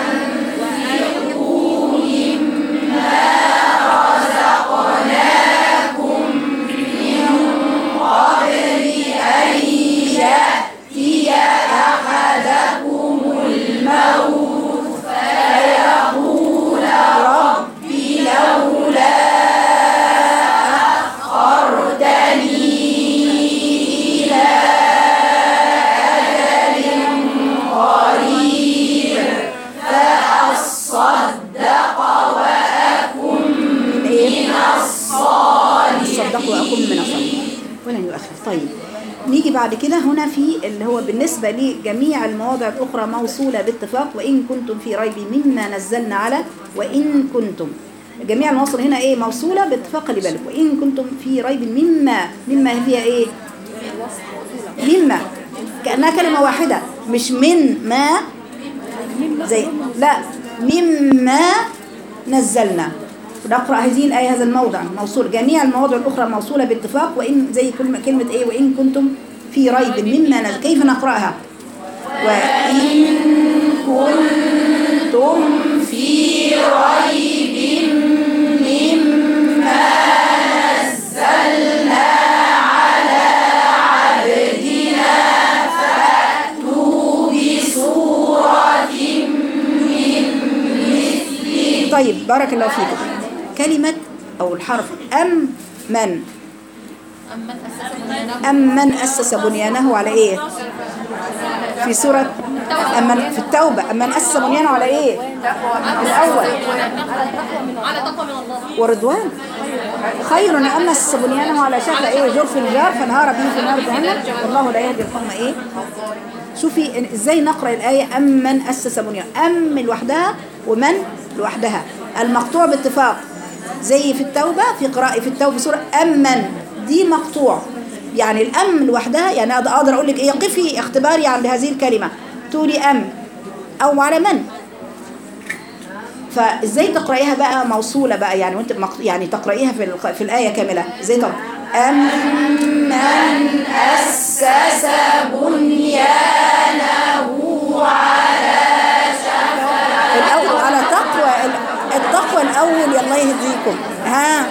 طيب نيجي بعد كده هنا في اللي هو بالنسبة لجميع المواضع الأخرى موصولة باتفاق. وإن كنتم في ريب مما نزلنا على، وإن كنتم جميع المواصل هنا إيه؟ موصولة باتفاق. خلي بالك وإن كنتم في ريب مما، مما هي إيه؟ مما كأنها كلمة واحدة، مش من ما زي لا مما نزلنا. نقرأ هذه الآية هذا الموضع موصول. جميع المواضع الأخرى موصولة باتفاق. وإن زي كلمة كلمة إيه؟ وإن كنتم في ريب مما نزل. كيف نقرأها؟ وإن كنتم في ريب مما نزلنا على عبدنا فأتوا بسورة من مثله. طيب بارك الله فيكم. كلمة أو الحرف أم من أم من أسس بنيانه على إيه؟ في سورة أم في التوبة. أم من أسس بنيانه على إيه؟ الأول على تقوى من الله ورضوان خير أم أسس بنيانه على شفا إيه؟ جرف الجار فانهار به في نار جهنم والله لا يهدي القوم إيه؟ شوفي إزاي نقرأ الآية. أم من أسس بنيانه، أم لوحدها ومن لوحدها. المقطوع باتفاق زي في التوبة، في قراءة في التوبة سورة أمن دي مقطوع، يعني الأم لوحدها. يعني أقدر أقول لك إيه؟ قفي اختباري عند هذه الكلمة تقولي أم أو على من. فإزاي تقرأيها بقى موصولة بقى يعني وأنت يعني تقرأيها في في الآية كاملة إزاي؟ طب أم من أسس بنيانه على شفا الأول على تقوى التقوى الأول. يلا يهديكم. ها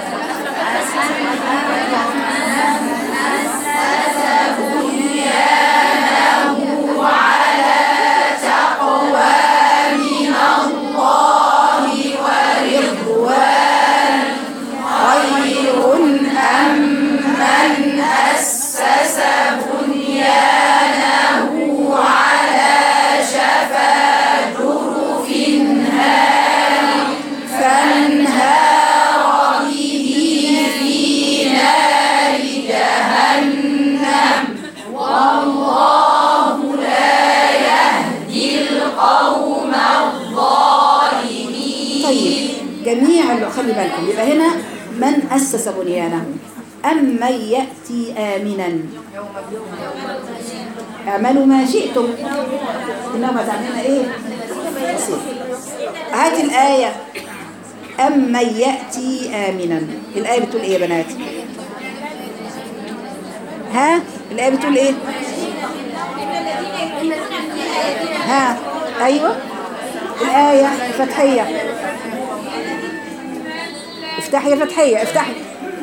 فانهار به عليكم. يبقى هنا من أسس بنيانه. أمن يأتي آمنا اعملوا ما شئتم إنما تعملنا إيه؟ هات الآية أمن يأتي آمنا. الآية بتقول إيه يا بنات؟ ها؟ الآية بتقول إيه؟ ها؟ أيوة الآية فتحية. افتحي يا فتحية افتحي.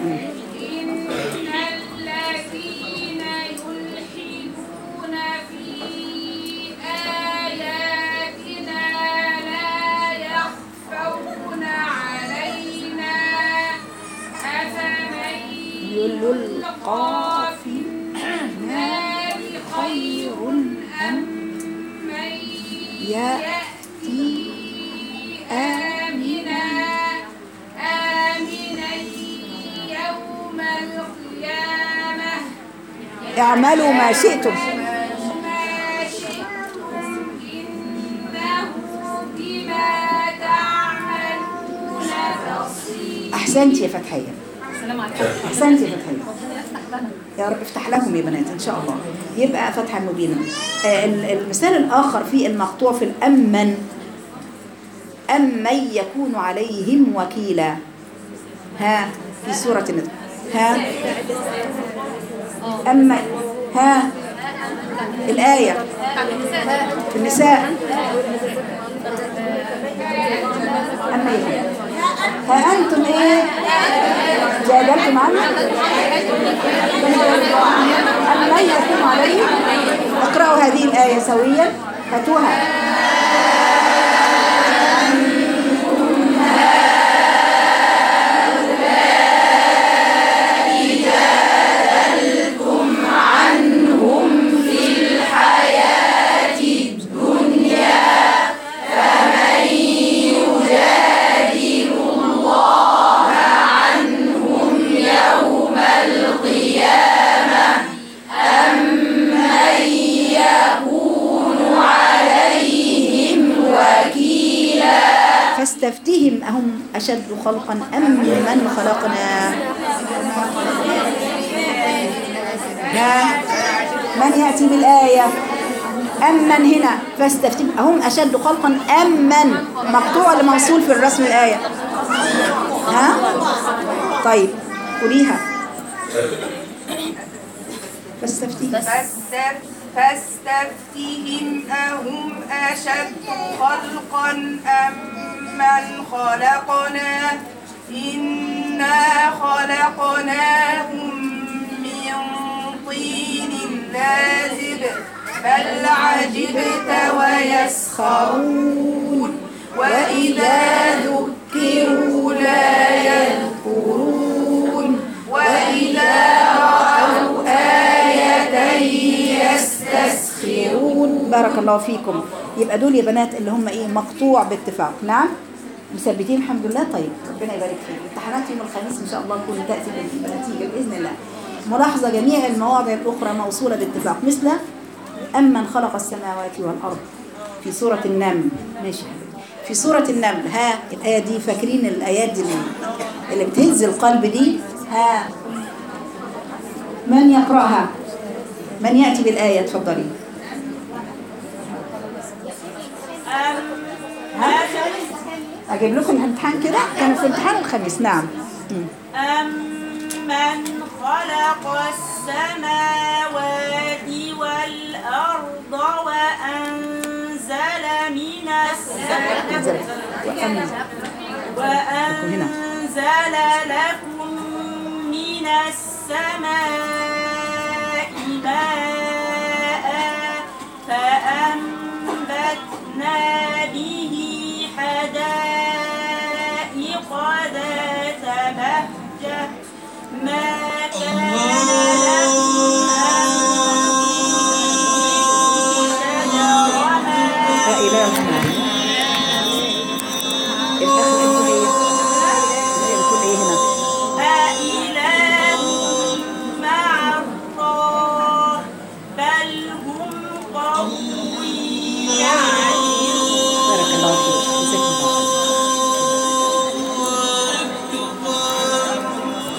يلقى في النار خير أم من يأتي آمنا آمنا يوم القيامة اعملوا ما شئتم إنه بما تعملون بصير. أحسنتي يا فتحية. أحسنتي يا فتحية. يا رب افتح لهم يا بنات إن شاء الله. يبقى فتحة مبينة. آه المثال الآخر في المقطوع في الأمن أمن يكون عليهم وكيلا. ها في سورة النساء. ها أما ها الآية في النساء أما يكون. ها أنتم إيه جادلتم عنه أما يكون عليه. اقرأوا هذه الآية سويا هاتوها. فاستفتهم أهم أشد خلقا أم من خلقنا. ها من يأتي بالآية أم من هنا فاستفتهم أهم أشد خلقا أم من مقطوع لموصول في الرسم الآية. ها طيب قوليها. فاستفتهم فاستفتهم أهم أشد خلقا أم من خلقنا إنا خلقناهم من طين لازب بل عجبت ويسخرون وإذا ذكروا لا يذكرون وإذا رأوا آية يستسخرون. بارك الله فيكم. يبقى دول يا بنات اللي هم ايه مقطوع باتفاق. نعم مثبتين الحمد لله. طيب ربنا يبارك فيك. امتحانات يوم الخميس ان شاء الله تكون تاتي بالنتيجه باذن الله. ملاحظه جميع المواضع الاخرى موصوله باتفاق مثل امن خلق السماوات والارض في سوره النمل. ماشي في سوره النمل. ها الايه دي فاكرين الايات دي اللي بتهز القلب دي؟ ها من يقراها؟ من ياتي بالايه؟ اتفضلي. أجيب لكم الامتحان كده كانوا في امتحان الخميس. نعم. أمن خلق السماوات والأرض وأنزل من السماء وأنزل لكم من السماء ماء فأنبتنا به حدائق ذات بهجة ما كان لكم أن تنبتوا شجرها. لا إله إلا الله.